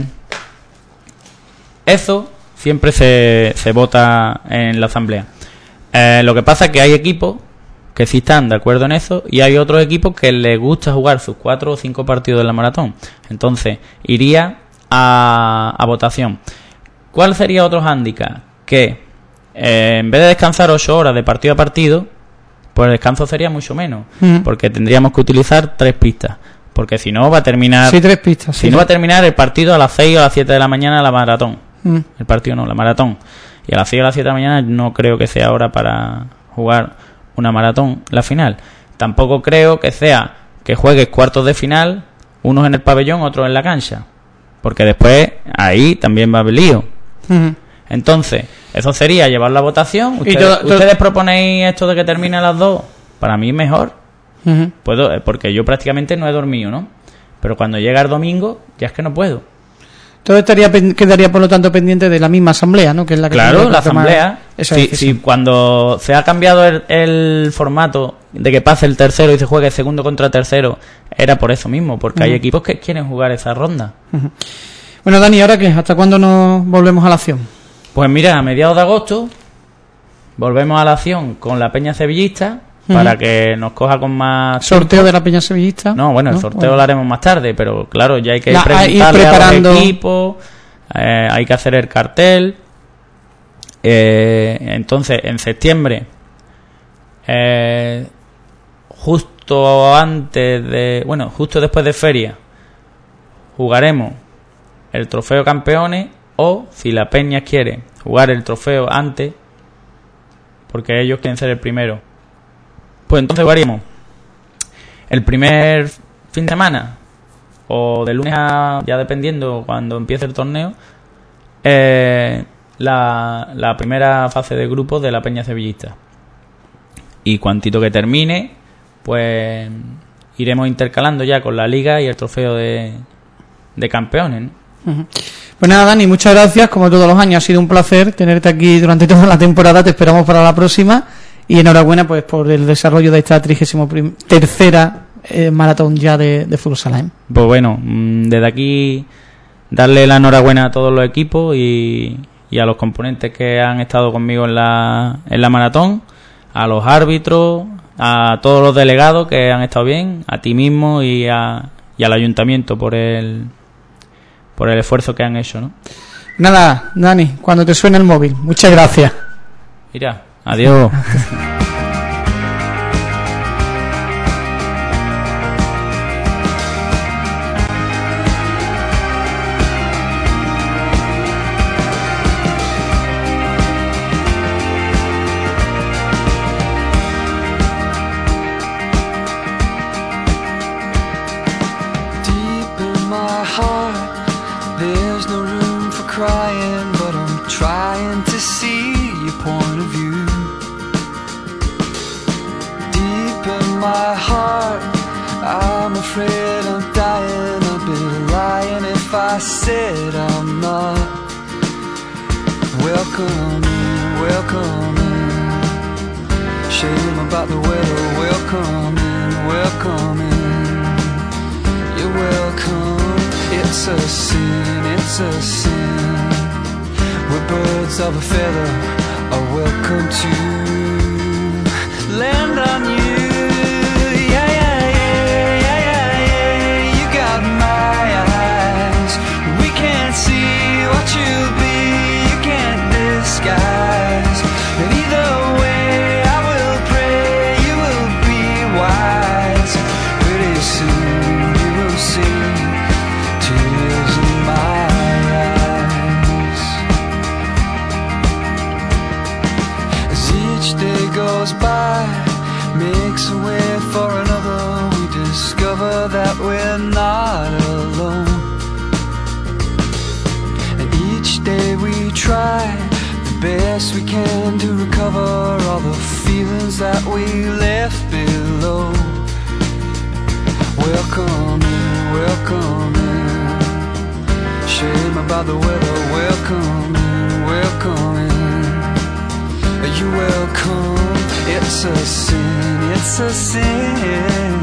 F: eso siempre se, se vota en la asamblea. Eh, lo que pasa es que hay equipos que sí están de acuerdo en eso y hay otros equipos que les gusta jugar sus cuatro o cinco partidos de la maratón. Entonces iría a, a votación. ¿Cuál sería otro hándicap? Que eh, en vez de descansar ocho horas de partido a partido, pues el descanso sería mucho menos, mm. porque tendríamos que utilizar tres pistas, porque si no va a terminar
B: sí, tres pistas,
F: si
B: sí,
F: no va a terminar el partido a las seis o a las siete de la mañana la maratón, mm. el partido no, la maratón, y a las seis o las siete de la mañana no creo que sea hora para jugar una maratón, la final. Tampoco creo que sea que juegues cuartos de final, unos en el pabellón, otros en la cancha, porque después ahí también va a haber lío. Uh-huh. Entonces, eso sería llevarlo a votación. ¿Ustedes, todo, todo... ¿ustedes proponéis esto de que termine a las dos? Para mí mejor. Uh-huh. Puedo, porque yo prácticamente no he dormido, ¿no? Pero cuando llega el domingo, ya es que no puedo.
B: Todo estaría quedaría, por lo tanto, pendiente de la misma asamblea, ¿no? Que es la que
F: claro, la asamblea. Si, si cuando se ha cambiado el, el formato de que pase el tercero y se juegue segundo contra tercero, era por eso mismo, porque uh-huh. hay equipos que quieren jugar esa ronda.
B: Uh-huh. Bueno, Dani, ¿ahora qué? ¿Hasta cuándo nos volvemos a la acción?
F: Pues mira, a mediados de agosto volvemos a la acción con la Peña Sevillista, uh-huh. para que nos coja con más
B: sorteo tiempo. De la Peña Sevillista.
F: No, bueno, el sorteo bueno. lo haremos más tarde, pero claro, ya hay que
B: la,
F: preguntarle
B: preparando...
F: a los equipos, eh, hay que hacer el cartel. Eh, entonces, en septiembre, eh, justo antes de, bueno, justo después de feria, jugaremos el Trofeo Campeones, o si la Peña quiere jugar el trofeo antes, porque ellos quieren ser el primero, pues entonces jugaríamos el primer fin de semana o de lunes a, ya dependiendo cuando empiece el torneo, eh, la, la primera fase de grupos de la Peña Sevillista, y cuantito que termine pues iremos intercalando ya con la liga y el trofeo de, de campeones, ¿no?
B: Uh-huh. Pues nada, Dani, muchas gracias. Como todos los años ha sido un placer tenerte aquí durante toda la temporada. Te esperamos para la próxima y enhorabuena pues por el desarrollo de esta trigésima tercera eh, maratón ya de, de fútbol sala, ¿eh?
F: Pues bueno, desde aquí darle la enhorabuena a todos los equipos y, y a los componentes que han estado conmigo en la, en la maratón, a los árbitros, a todos los delegados que han estado bien, a ti mismo y, a, y al ayuntamiento por el por el esfuerzo que han hecho, ¿no?
B: Nada, Dani, cuando te suene el móvil. Muchas gracias.
F: Mira, adiós.
G: I said I'm not. Welcome in, welcome in. Shame about the weather. Welcome in, welcome in. You're welcome. It's a sin, it's a sin. We're birds of a feather are welcome to land on you. That we're not alone, and each day we try the best we can to recover all the feelings that we left below. Welcome in, welcome in. Shame about the weather. Welcome in, welcome in. You're welcome. It's a sin, it's a sin.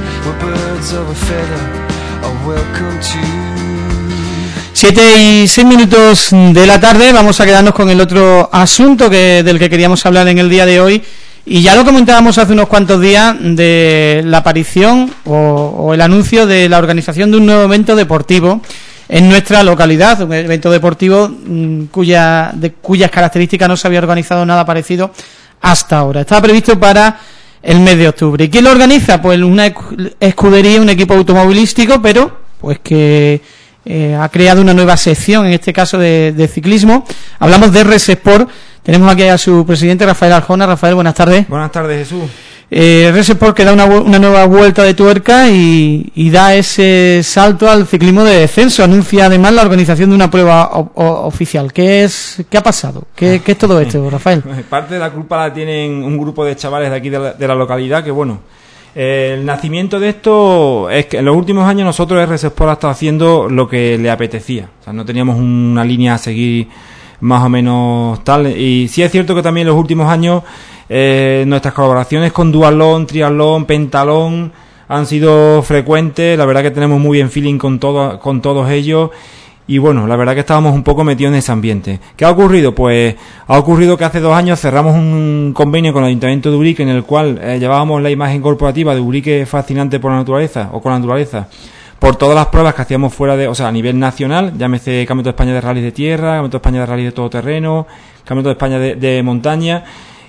B: Siete y seis minutos de la tarde. Vamos a quedarnos con el otro asunto que del que queríamos hablar en el día de hoy, y ya lo comentábamos hace unos cuantos días, de la aparición o, o el anuncio de la organización de un nuevo evento deportivo en nuestra localidad, un evento deportivo mmm, cuya, de cuyas características no se había organizado nada parecido hasta ahora. Estaba previsto para el mes de octubre. ¿Y quién lo organiza? Pues una escudería, un equipo automovilístico, pero pues que eh, ha creado una nueva sección, en este caso de, de ciclismo. Hablamos de R S Sport. Tenemos aquí a su presidente, Rafael Arjona. Rafael, buenas tardes.
H: Buenas tardes, Jesús.
B: Eh, R S Sport que da una, una nueva vuelta de tuerca y, y da ese salto al ciclismo de descenso. Anuncia además la organización de una prueba o, o, oficial. ¿Qué es, qué ha pasado? ¿Qué, qué es todo esto, Rafael?
H: Parte de la culpa la tienen un grupo de chavales de aquí de la, de la localidad que, bueno, eh, el nacimiento de esto es que en los últimos años nosotros R S Sport ha estado haciendo lo que le apetecía. O sea, no teníamos una línea a seguir más o menos tal. Y sí es cierto que también en los últimos años eh, nuestras colaboraciones con duatlón, triatlón, pentalón han sido frecuentes. La verdad que tenemos muy bien feeling con todo, con todos ellos. Y bueno, la verdad que estábamos un poco metidos en ese ambiente. ¿Qué ha ocurrido? Pues ha ocurrido que hace dos años cerramos un convenio con el Ayuntamiento de Ubrique en el cual eh, llevábamos la imagen corporativa de Ubrique fascinante por la naturaleza o con la naturaleza, por todas las pruebas que hacíamos fuera de, o sea, a nivel nacional, llámese Campeonato de España de Rallys de Tierra, Campeonato de España de Rallys de Todoterreno, Campeonato de España de, de Montaña,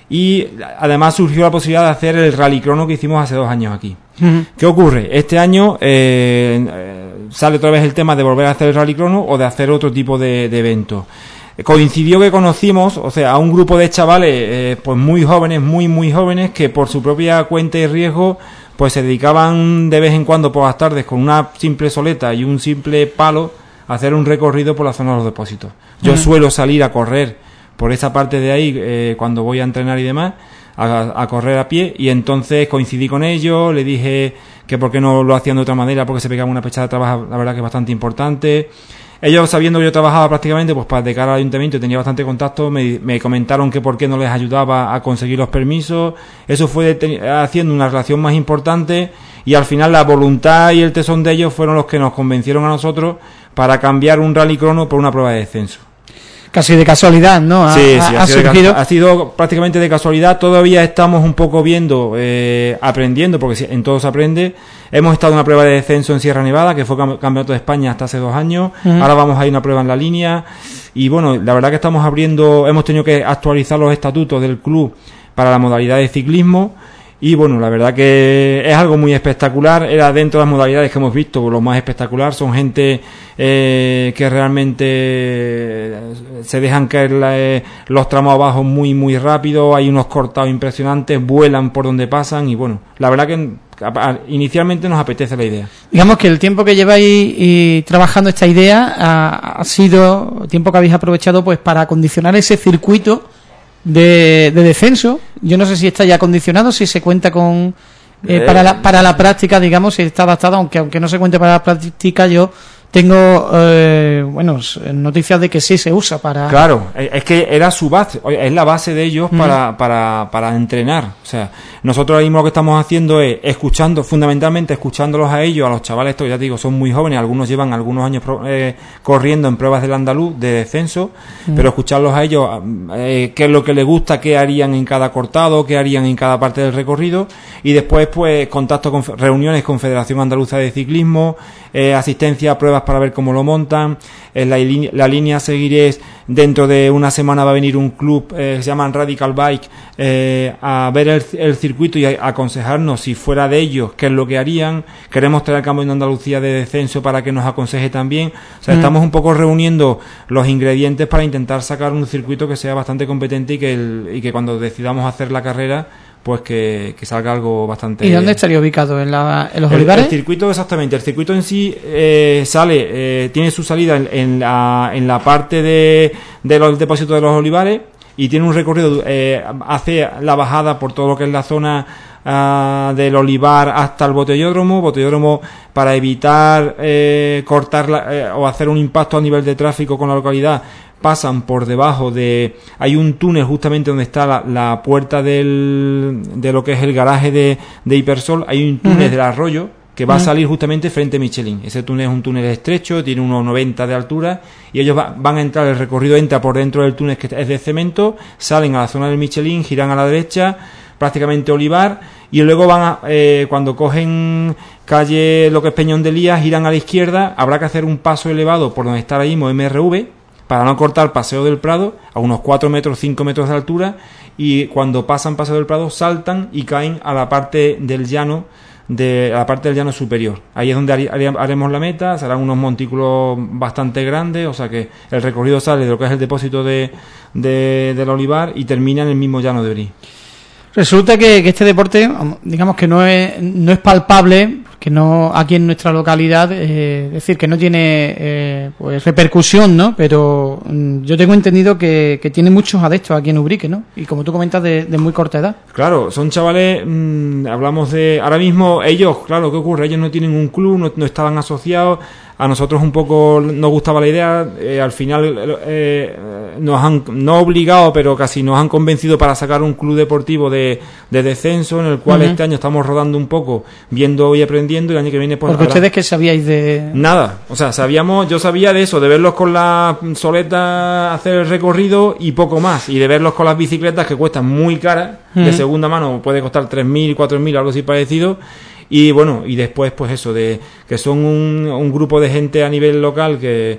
H: y además surgió la posibilidad de hacer el Rally Crono que hicimos hace dos años aquí. Uh-huh. ¿Qué ocurre? Este año eh, eh, sale otra vez el tema de volver a hacer el Rally Crono o de hacer otro tipo de, de evento. Coincidió que conocimos, o sea, a un grupo de chavales eh, pues muy jóvenes, muy muy jóvenes, que por su propia cuenta y riesgo pues se dedicaban de vez en cuando por las tardes con una simple soleta y un simple palo a hacer un recorrido por la zona de los depósitos. Yo uh-huh. suelo salir a correr por esa parte de ahí eh, cuando voy a entrenar y demás, a, a correr a pie, y entonces coincidí con ellos, le dije que por qué no lo hacían de otra manera, porque se pegaba una fecha de trabajo, la verdad que es bastante importante. Ellos, sabiendo que yo trabajaba prácticamente pues para de cara al ayuntamiento y tenía bastante contacto, me, me comentaron que por qué no les ayudaba a conseguir los permisos. Eso fue te, haciendo una relación más importante, y al final la voluntad y el tesón de ellos fueron los que nos convencieron a nosotros para cambiar un rally crono por una prueba de descenso.
B: Casi de casualidad, ¿no? Ha,
H: sí, sí, ha,
B: ha,
H: sido
B: surgido...
H: de, ha sido prácticamente de casualidad. Todavía estamos un poco viendo, eh, aprendiendo, porque en todo se aprende. Hemos estado en una prueba de descenso en Sierra Nevada, que fue Campeonato de España hasta hace dos años. Uh-huh. Ahora vamos a ir a una prueba en la línea. Y bueno, la verdad que estamos abriendo, hemos tenido que actualizar los estatutos del club para la modalidad de ciclismo. Y bueno, la verdad que es algo muy espectacular. Era dentro de las modalidades que hemos visto lo más espectacular. Son gente eh, que realmente se dejan caer la, eh, los tramos abajo muy muy rápido. Hay unos cortados impresionantes, vuelan por donde pasan. Y bueno, la verdad que inicialmente nos apetece la idea. Digamos que el tiempo que lleváis y trabajando esta idea ha, ha sido tiempo que habéis aprovechado pues para acondicionar ese circuito de, de descenso. Yo no sé si está ya acondicionado, si se cuenta con eh, eh, para la para la práctica, digamos, si está adaptado, aunque aunque no se cuente para la práctica, yo tengo eh, bueno noticias de que sí se usa para... Claro, es que era su base, es la base de ellos para, mm. para, para entrenar. O sea, nosotros ahora mismo lo que estamos haciendo es escuchando, fundamentalmente escuchándolos a ellos, a los chavales, estos ya te digo, son muy jóvenes, algunos llevan algunos años eh, corriendo en pruebas del andaluz de descenso, mm. pero escucharlos a ellos, eh, qué es lo que les gusta, qué harían en cada cortado, qué harían en cada parte del recorrido, y después pues contacto con reuniones con Federación Andaluza de Ciclismo, eh, asistencia a pruebas para ver cómo lo montan. Eh, la, la línea a seguir es, dentro de una semana va a venir un club eh, que se llama Radical Bike eh, a ver el, el circuito y a, a aconsejarnos si fuera de ellos qué es lo que harían. Queremos traer al Campeonato de Andalucía de descenso para que nos aconseje también. O sea, mm. estamos un poco reuniendo los ingredientes para intentar sacar un circuito que sea bastante competente y que, el, y que cuando decidamos hacer la carrera pues que, que salga algo bastante... ¿Y dónde estaría ubicado? ¿En, la, en los el, olivares? El circuito, exactamente. El circuito en sí eh, sale, eh, tiene su salida en, en, la, en la parte de, de los depósitos de los olivares y tiene un recorrido, eh, hace la bajada por todo lo que es la zona uh, del olivar hasta el botellódromo, botellódromo para evitar eh, cortar la, eh, o hacer un impacto a nivel de tráfico con la localidad. Pasan por debajo de... Hay un túnel justamente donde está la, la puerta del, de lo que es el garaje de, de Hipersol. Hay un túnel uh-huh. del arroyo que va uh-huh. a salir justamente frente a Michelin. Ese túnel es un túnel estrecho, tiene unos noventa de altura y ellos va, van a entrar, el recorrido entra por dentro del túnel que es de cemento, salen a la zona del Michelin, giran a la derecha, prácticamente olivar, y luego van a, eh, cuando cogen calle lo que es Peñón de Elías, giran a la izquierda. Habrá que hacer un paso elevado por donde está ahora mismo M R V para no cortar Paseo del Prado a unos cuatro metros, cinco metros de altura, y cuando pasan Paseo del Prado saltan y caen a la parte del llano de la parte del llano superior. Ahí es donde haremos la meta, serán unos montículos bastante grandes, o sea que el recorrido sale de lo que es el depósito de, de del olivar y termina en el mismo llano de Orí.
B: Resulta que, que este deporte, digamos que no es no es palpable, que no aquí en nuestra localidad, eh, es decir, que no tiene eh, pues repercusión, ¿no? Pero mm, yo tengo entendido que, que tiene muchos adeptos aquí en Ubrique, ¿no? Y como tú comentas, de, de muy corta edad.
H: Claro, son chavales, mmm, hablamos de... Ahora mismo ellos, claro, ¿qué ocurre? Ellos no tienen un club, no, no estaban asociados. A nosotros un poco nos gustaba la idea, eh, al final eh, nos han, no obligado, pero casi nos han convencido para sacar un club deportivo de, de descenso, en el cual uh-huh. este año estamos rodando un poco, viendo y aprendiendo, y el año que viene pues...
B: Porque ustedes, ¿qué sabíais de...?
H: Nada, o sea, sabíamos, yo sabía de eso, de verlos con la soleta hacer el recorrido y poco más, y de verlos con las bicicletas que cuestan muy caras, uh-huh. de segunda mano, puede costar tres mil, cuatro mil, algo así parecido. Y bueno, y después pues eso, de que son un, un grupo de gente a nivel local que,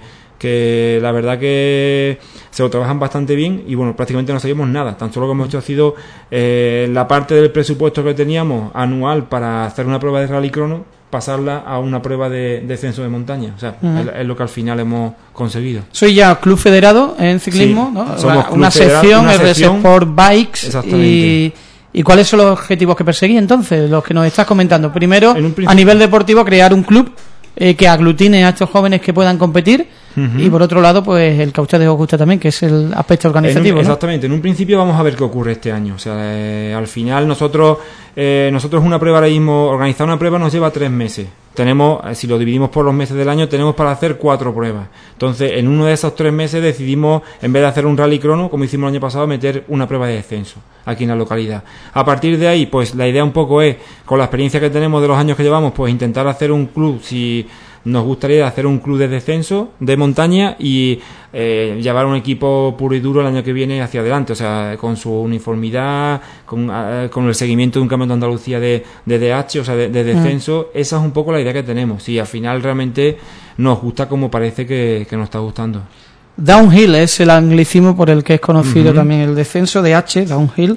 H: que la verdad que se lo trabajan bastante bien y bueno, prácticamente no sabíamos nada, tan solo que hemos hecho ha sido eh, la parte del presupuesto que teníamos anual para hacer una prueba de rally crono, pasarla a una prueba de descenso de montaña, o sea, uh-huh. es, es lo que al final hemos conseguido.
B: Soy ya club federado en ciclismo, sí, ¿no? Somos una sección, una R S Sport Bikes.
H: Exactamente.
B: y... ¿Y cuáles son los objetivos que perseguís entonces? Los que nos estás comentando. Primero, a nivel deportivo, crear un club eh, que aglutine a estos jóvenes que puedan competir. Uh-huh. Y por otro lado, pues el que a ustedes os gusta también, que es el aspecto organizativo.
H: En un,
B: ¿no?
H: Exactamente. En un principio vamos a ver qué ocurre este año. O sea, eh, al final nosotros, eh, nosotros una prueba ahora mismo, organizar una prueba nos lleva tres meses. Tenemos, si lo dividimos por los meses del año, tenemos para hacer cuatro pruebas. Entonces, en uno de esos tres meses decidimos, en vez de hacer un rally crono, como hicimos el año pasado, meter una prueba de descenso aquí en la localidad. A partir de ahí, pues la idea un poco es, con la experiencia que tenemos de los años que llevamos, pues intentar hacer un club, si nos gustaría hacer un club de descenso de montaña y eh, llevar un equipo puro y duro el año que viene hacia adelante, o sea, con su uniformidad, con, eh, con el seguimiento de un campeonato de Andalucía de, de D H, o sea, de, de descenso. Mm. Esa es un poco la idea que tenemos. Y al final realmente nos gusta como parece que, que nos está gustando.
B: Downhill es el anglicismo por el que es conocido uh-huh. también el descenso de H, Downhill.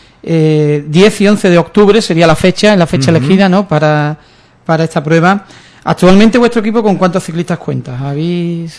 B: Eh, diez y once de octubre sería la fecha, en la fecha uh-huh. elegida, ¿no? Para, para esta prueba. Actualmente, ¿vuestro equipo con cuántos ciclistas cuenta? ¿Habéis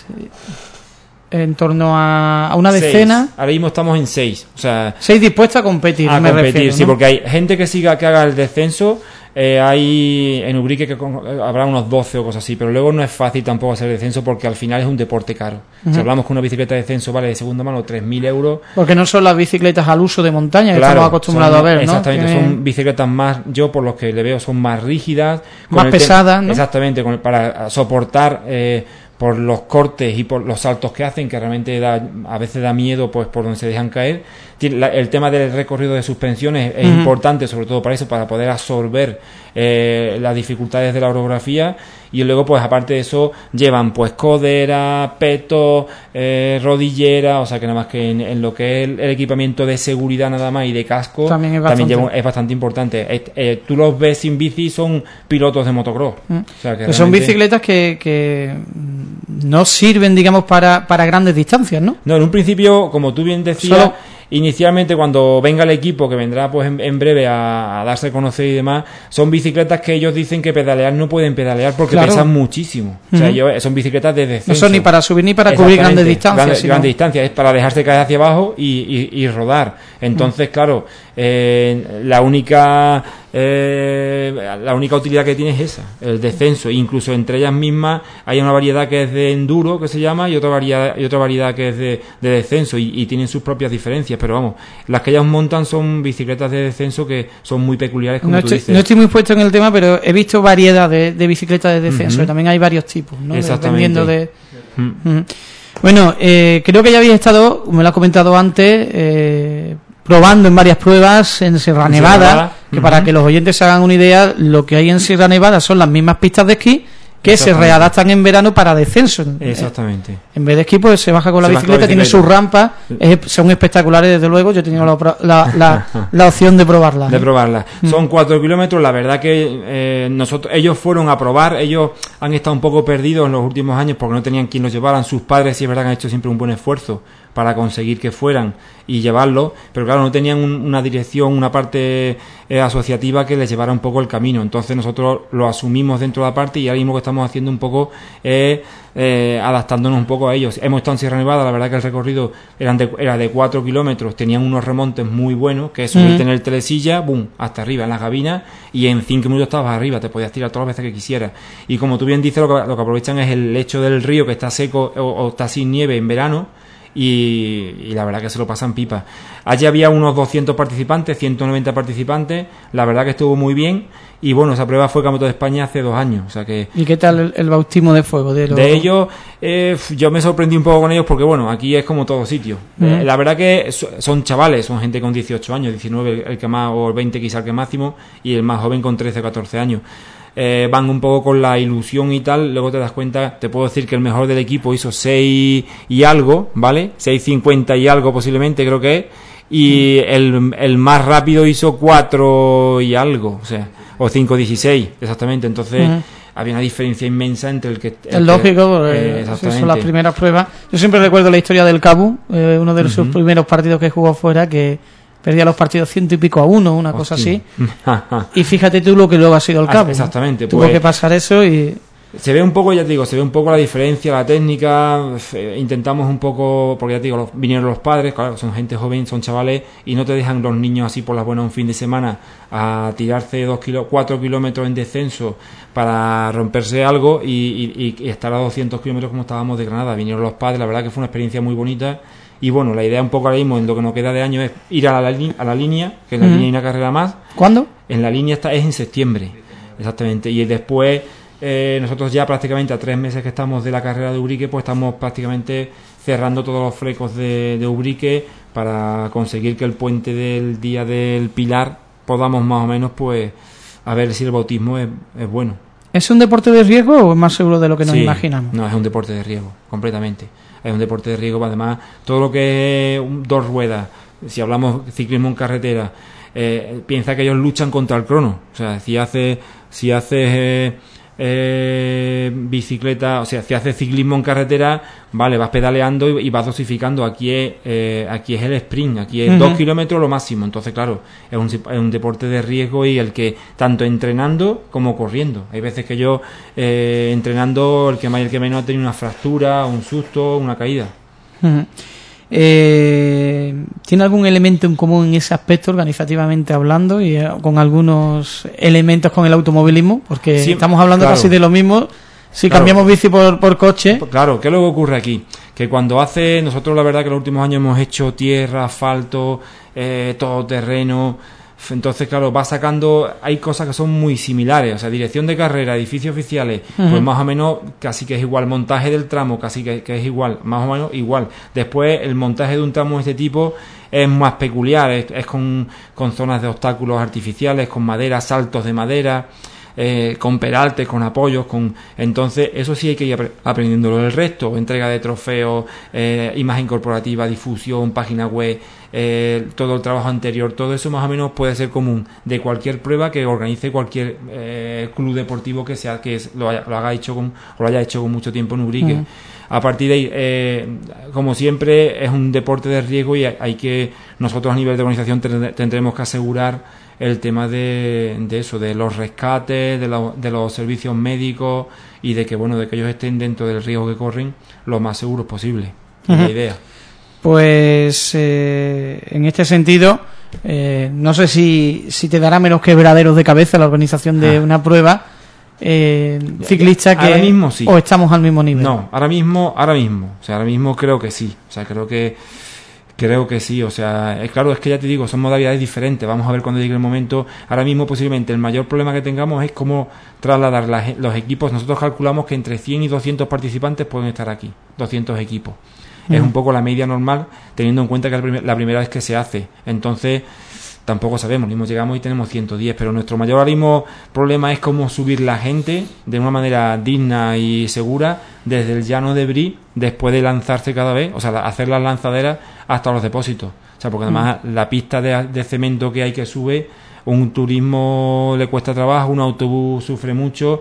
B: en torno a, a una decena?
H: Seis. Ahora mismo estamos en seis. O sea,
B: seis dispuestos a competir,
H: a
B: me
H: competir,
B: refiero,
H: sí,
B: ¿no?
H: Porque hay gente que siga, que haga el descenso. Eh, hay en Ubrique que con, habrá unos doce o cosas así, pero luego no es fácil tampoco hacer descenso porque al final es un deporte caro. Uh-huh. Si hablamos que una bicicleta de descenso vale de segunda mano tres mil euros.
B: Porque no son las bicicletas al uso de montaña que claro, estamos acostumbrados
H: son,
B: a ver, ¿no?
H: Exactamente,
B: que...
H: son bicicletas más, yo por los que le veo, son más rígidas.
B: Más pesadas, ¿no?
H: Exactamente, con el, para soportar... Eh, por los cortes y por los saltos que hacen, que realmente da, a veces da miedo pues por donde se dejan caer. El tema del recorrido de suspensiones es uh-huh. importante, sobre todo para eso, para poder absorber eh, las dificultades de la orografía. Y luego, pues aparte de eso, llevan pues codera, peto, eh, rodillera, o sea que nada más que en, en lo que es el, el equipamiento de seguridad nada más y de casco, también es bastante, también lleva, es bastante importante. Es, eh, tú los ves sin bici, son pilotos de motocross. Uh-huh. O sea que
B: realmente... Son bicicletas que... que... no sirven, digamos, para, para grandes distancias, ¿no?
H: No, en un principio, como tú bien decías, Solo... inicialmente cuando venga el equipo, que vendrá pues en, en breve a, a darse a conocer y demás, son bicicletas que ellos dicen que pedalear no pueden pedalear porque claro. pesan muchísimo. Uh-huh. O sea, ellos, son bicicletas de descenso.
B: No son ni para subir ni para cubrir grandes distancias.
H: Grandes,
B: sino...
H: grandes distancias, es para dejarse caer hacia abajo y, y, y rodar. Entonces, uh-huh. claro, eh, la única... Eh, la única utilidad que tiene es esa, el descenso. Incluso entre ellas mismas hay una variedad que es de enduro, que se llama, y otra variedad, y otra variedad que es de, de descenso, y, y tienen sus propias diferencias. Pero vamos, las que ellas montan son bicicletas de descenso que son muy peculiares, como
B: no
H: tú
B: estoy,
H: dices.
B: No estoy muy puesto en el tema, pero he visto variedad de, de bicicletas de descenso, uh-huh. y también hay varios tipos, ¿no?
H: Exactamente.
B: Dependiendo de... Uh-huh. Uh-huh. Bueno, eh, creo que ya habéis estado, me lo has comentado antes, eh, probando en varias pruebas en Sierra Nevada, Sierra Nevada. que uh-huh. para que los oyentes se hagan una idea, lo que hay en Sierra Nevada son las mismas pistas de esquí que se readaptan en verano para descenso.
H: Exactamente.
B: Eh, en vez de esquí, pues se baja con la bicicleta, bicicleta, tiene sus rampas, es, son espectaculares desde luego, yo he tenido la, la, la, la opción de probarlas.
H: De
B: ¿eh?
H: probarlas. Mm. Son cuatro kilómetros, la verdad que eh, nosotros ellos fueron a probar, ellos han estado un poco perdidos en los últimos años porque no tenían quien los llevaran, sus padres sí es verdad que han hecho siempre un buen esfuerzo para conseguir que fueran y llevarlos, pero claro, no tenían un, una dirección, una parte eh, asociativa que les llevara un poco el camino. Entonces nosotros lo asumimos dentro de la parte y ahora mismo que estamos haciendo un poco es eh, adaptándonos un poco a ellos. Hemos estado en Sierra Nevada, la verdad que el recorrido eran de, era de cuatro kilómetros, tenían unos remontes muy buenos, que es subirte en el telesilla, boom, hasta arriba en las cabinas, y en cinco minutos estabas arriba, te podías tirar todas las veces que quisieras. Y como tú bien dices, lo que, lo que aprovechan es el lecho del río que está seco o, o está sin nieve en verano, y, y la verdad que se lo pasan pipa. Allí había unos doscientos participantes, ciento noventa participantes, la verdad que estuvo muy bien, y bueno, esa prueba fue Campeonato de España hace dos años, o sea que...
B: ¿Y qué tal el, el bautismo de fuego? De, los...
H: de ellos, eh, yo me sorprendí un poco con ellos porque bueno, aquí es como todo sitio. Uh-huh. Eh, la verdad que son chavales, son gente con dieciocho años, diecinueve el, el que más, o veinte quizá el que máximo, y el más joven con trece o catorce años. Eh, van un poco con la ilusión y tal, luego te das cuenta, te puedo decir que el mejor del equipo hizo seis y algo, ¿vale? seis cincuenta y algo posiblemente, creo que es, y el, el más rápido hizo cuatro y algo, o sea, o cinco dieciséis, exactamente, entonces uh-huh. había una diferencia inmensa entre el que... El
B: es lógico,
H: que,
B: eh, son las primeras pruebas. Yo siempre recuerdo la historia del Cabu, eh, uno de uh-huh. sus primeros partidos que jugó fuera, que perdía los partidos ciento y pico a uno, una Hostia. cosa así. Y fíjate tú lo que luego ha sido el Cabo.
H: Ah, exactamente.
B: Tuvo
H: pues,
B: que pasar eso y...
H: Se ve un poco, ya te digo, se ve un poco la diferencia, la técnica. Eh, intentamos un poco, porque ya te digo, los, vinieron los padres, claro, son gente joven, son chavales, y no te dejan los niños así por las buenas un fin de semana a tirarse dos kilo, cuatro kilómetros en descenso para romperse algo y, y, y estar a doscientos kilómetros como estábamos de Granada. Vinieron los padres, la verdad que fue una experiencia muy bonita. Y bueno, la idea un poco ahora mismo en lo que nos queda de año es ir a la, a la línea, que en la uh-huh. línea hay una carrera más.
B: ¿Cuándo?
H: En la línea está es en septiembre, exactamente. Y después eh, nosotros ya prácticamente a tres meses que estamos de la carrera de Ubrique, pues estamos prácticamente cerrando todos los flecos de, de Ubrique para conseguir que el puente del día del Pilar podamos más o menos pues a ver si el bautismo es, es bueno.
B: ¿Es un deporte de riesgo o es más seguro de lo que nos
H: sí,
B: imaginamos?
H: No, es un deporte de riesgo, completamente. Es un deporte de riesgo, además, todo lo que es dos ruedas, si hablamos ciclismo en carretera, eh, piensa que ellos luchan contra el crono. O sea, si haces si haces eh, eh, bicicleta, o sea, si haces ciclismo en carretera, vale, vas pedaleando y, y vas dosificando. Aquí es eh, aquí es el sprint, aquí es uh-huh. dos kilómetros lo máximo. Entonces, claro, es un, es un deporte de riesgo y el que tanto entrenando como corriendo. Hay veces que yo eh, entrenando, el que más y el que menos ha tenido una fractura, un susto, una caída.
B: Uh-huh. Eh, ¿Tiene algún elemento en común en ese aspecto organizativamente hablando y eh, con algunos elementos con el automovilismo? Porque sí, estamos hablando claro. casi de lo mismo si claro. cambiamos bici por, por coche.
H: Claro, ¿qué es lo que ocurre aquí? Que cuando hace, nosotros la verdad que los últimos años hemos hecho tierra, asfalto, eh, todo terreno. Entonces, claro, va sacando, hay cosas que son muy similares, o sea, dirección de carrera, edificios oficiales, uh-huh. pues más o menos casi que es igual, montaje del tramo casi que, que es igual, más o menos igual. Después, el montaje de un tramo de este tipo es más peculiar, es, es con, con zonas de obstáculos artificiales, con madera, saltos de madera, eh, con peraltes, con apoyos, con entonces eso sí hay que ir aprendiéndolo. El resto, entrega de trofeos, eh, imagen corporativa, difusión, página web, Eh, todo el trabajo anterior, todo eso más o menos puede ser común de cualquier prueba que organice cualquier eh, club deportivo que sea que es, lo, haya, lo haga hecho con, o lo haya hecho con mucho tiempo en Ubrique. Uh-huh. A partir de ahí, eh, como siempre, es un deporte de riesgo y hay, hay que nosotros a nivel de organización ten, tendremos que asegurar el tema de, de eso, de los rescates, de, lo, de los servicios médicos y de que bueno, de que ellos estén dentro del riesgo que corren lo más seguros posible. Uh-huh. Es la idea.
B: Pues eh, en este sentido, eh, no sé si, si te dará menos quebraderos de cabeza la organización de ah. una prueba eh, ciclista que
H: ahora mismo sí.
B: o estamos al mismo nivel.
H: No, ahora mismo, ahora mismo, o sea, ahora mismo creo que sí, o sea, creo que creo que sí, o sea, es claro, es que ya te digo, son modalidades diferentes. Vamos a ver cuando llegue el momento. Ahora mismo posiblemente el mayor problema que tengamos es cómo trasladar las, los equipos. Nosotros calculamos que entre cien y doscientos participantes pueden estar aquí, doscientos equipos. Es un poco la media normal, teniendo en cuenta que es la primera vez que se hace. Entonces, tampoco sabemos. Mismo llegamos y tenemos ciento diez, pero nuestro mayor ahora mismo problema es cómo subir la gente de una manera digna y segura desde el llano de Brie, después de lanzarse cada vez, o sea, hacer las lanzaderas hasta los depósitos. O sea, porque además mm. la pista de, de cemento que hay que sube, un turismo le cuesta trabajo, un autobús sufre mucho.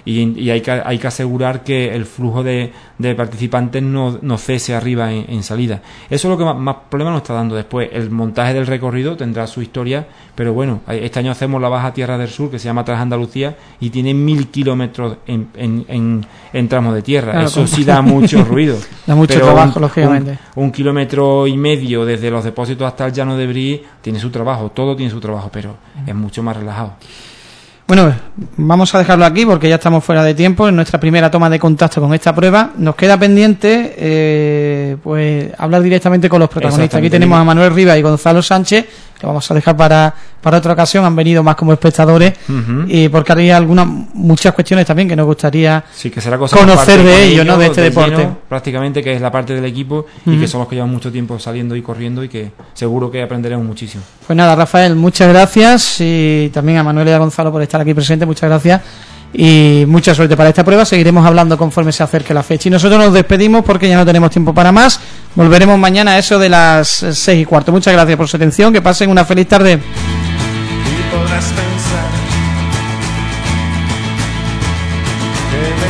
H: y, y hay, que, hay que asegurar que el flujo de, de participantes no, no cese arriba en, en salida. Eso es lo que más, más problema nos está dando después. El montaje del recorrido tendrá su historia, pero bueno, este año hacemos la Baja Tierra del Sur, que se llama Transandalucía, y tiene mil kilómetros en, en, en, en tramos de tierra. Claro, eso sí da mucho ruido.
B: Da mucho
H: pero
B: trabajo,
H: un,
B: lógicamente.
H: Un, un kilómetro y medio desde los depósitos hasta el llano de Brí tiene su trabajo, todo tiene su trabajo, pero es mucho más relajado.
B: Bueno, vamos a dejarlo aquí porque ya estamos fuera de tiempo en nuestra primera toma de contacto con esta prueba. Nos queda pendiente eh, pues hablar directamente con los protagonistas. Aquí tenemos a Manuel Rivas y Gonzalo Sánchez, que vamos a dejar para, para otra ocasión. Han venido más como espectadores uh-huh. y porque hay algunas muchas cuestiones también que nos gustaría
H: sí, que será cosa
B: conocer de ellos,
H: ellos,
B: ¿no? De este
H: de
B: deporte.
H: Lleno, prácticamente, que es la parte del equipo uh-huh. y que son los que llevan mucho tiempo saliendo y corriendo y que seguro que aprenderemos muchísimo.
B: Pues nada, Rafael, muchas gracias y también a Manuel y a Gonzalo por estar aquí presente, muchas gracias y mucha suerte para esta prueba. Seguiremos hablando conforme se acerque la fecha y nosotros nos despedimos porque ya no tenemos tiempo para más. Volveremos mañana a eso de las seis y cuarto. Muchas gracias por su atención, que pasen una feliz tarde.
I: Y podrás pensar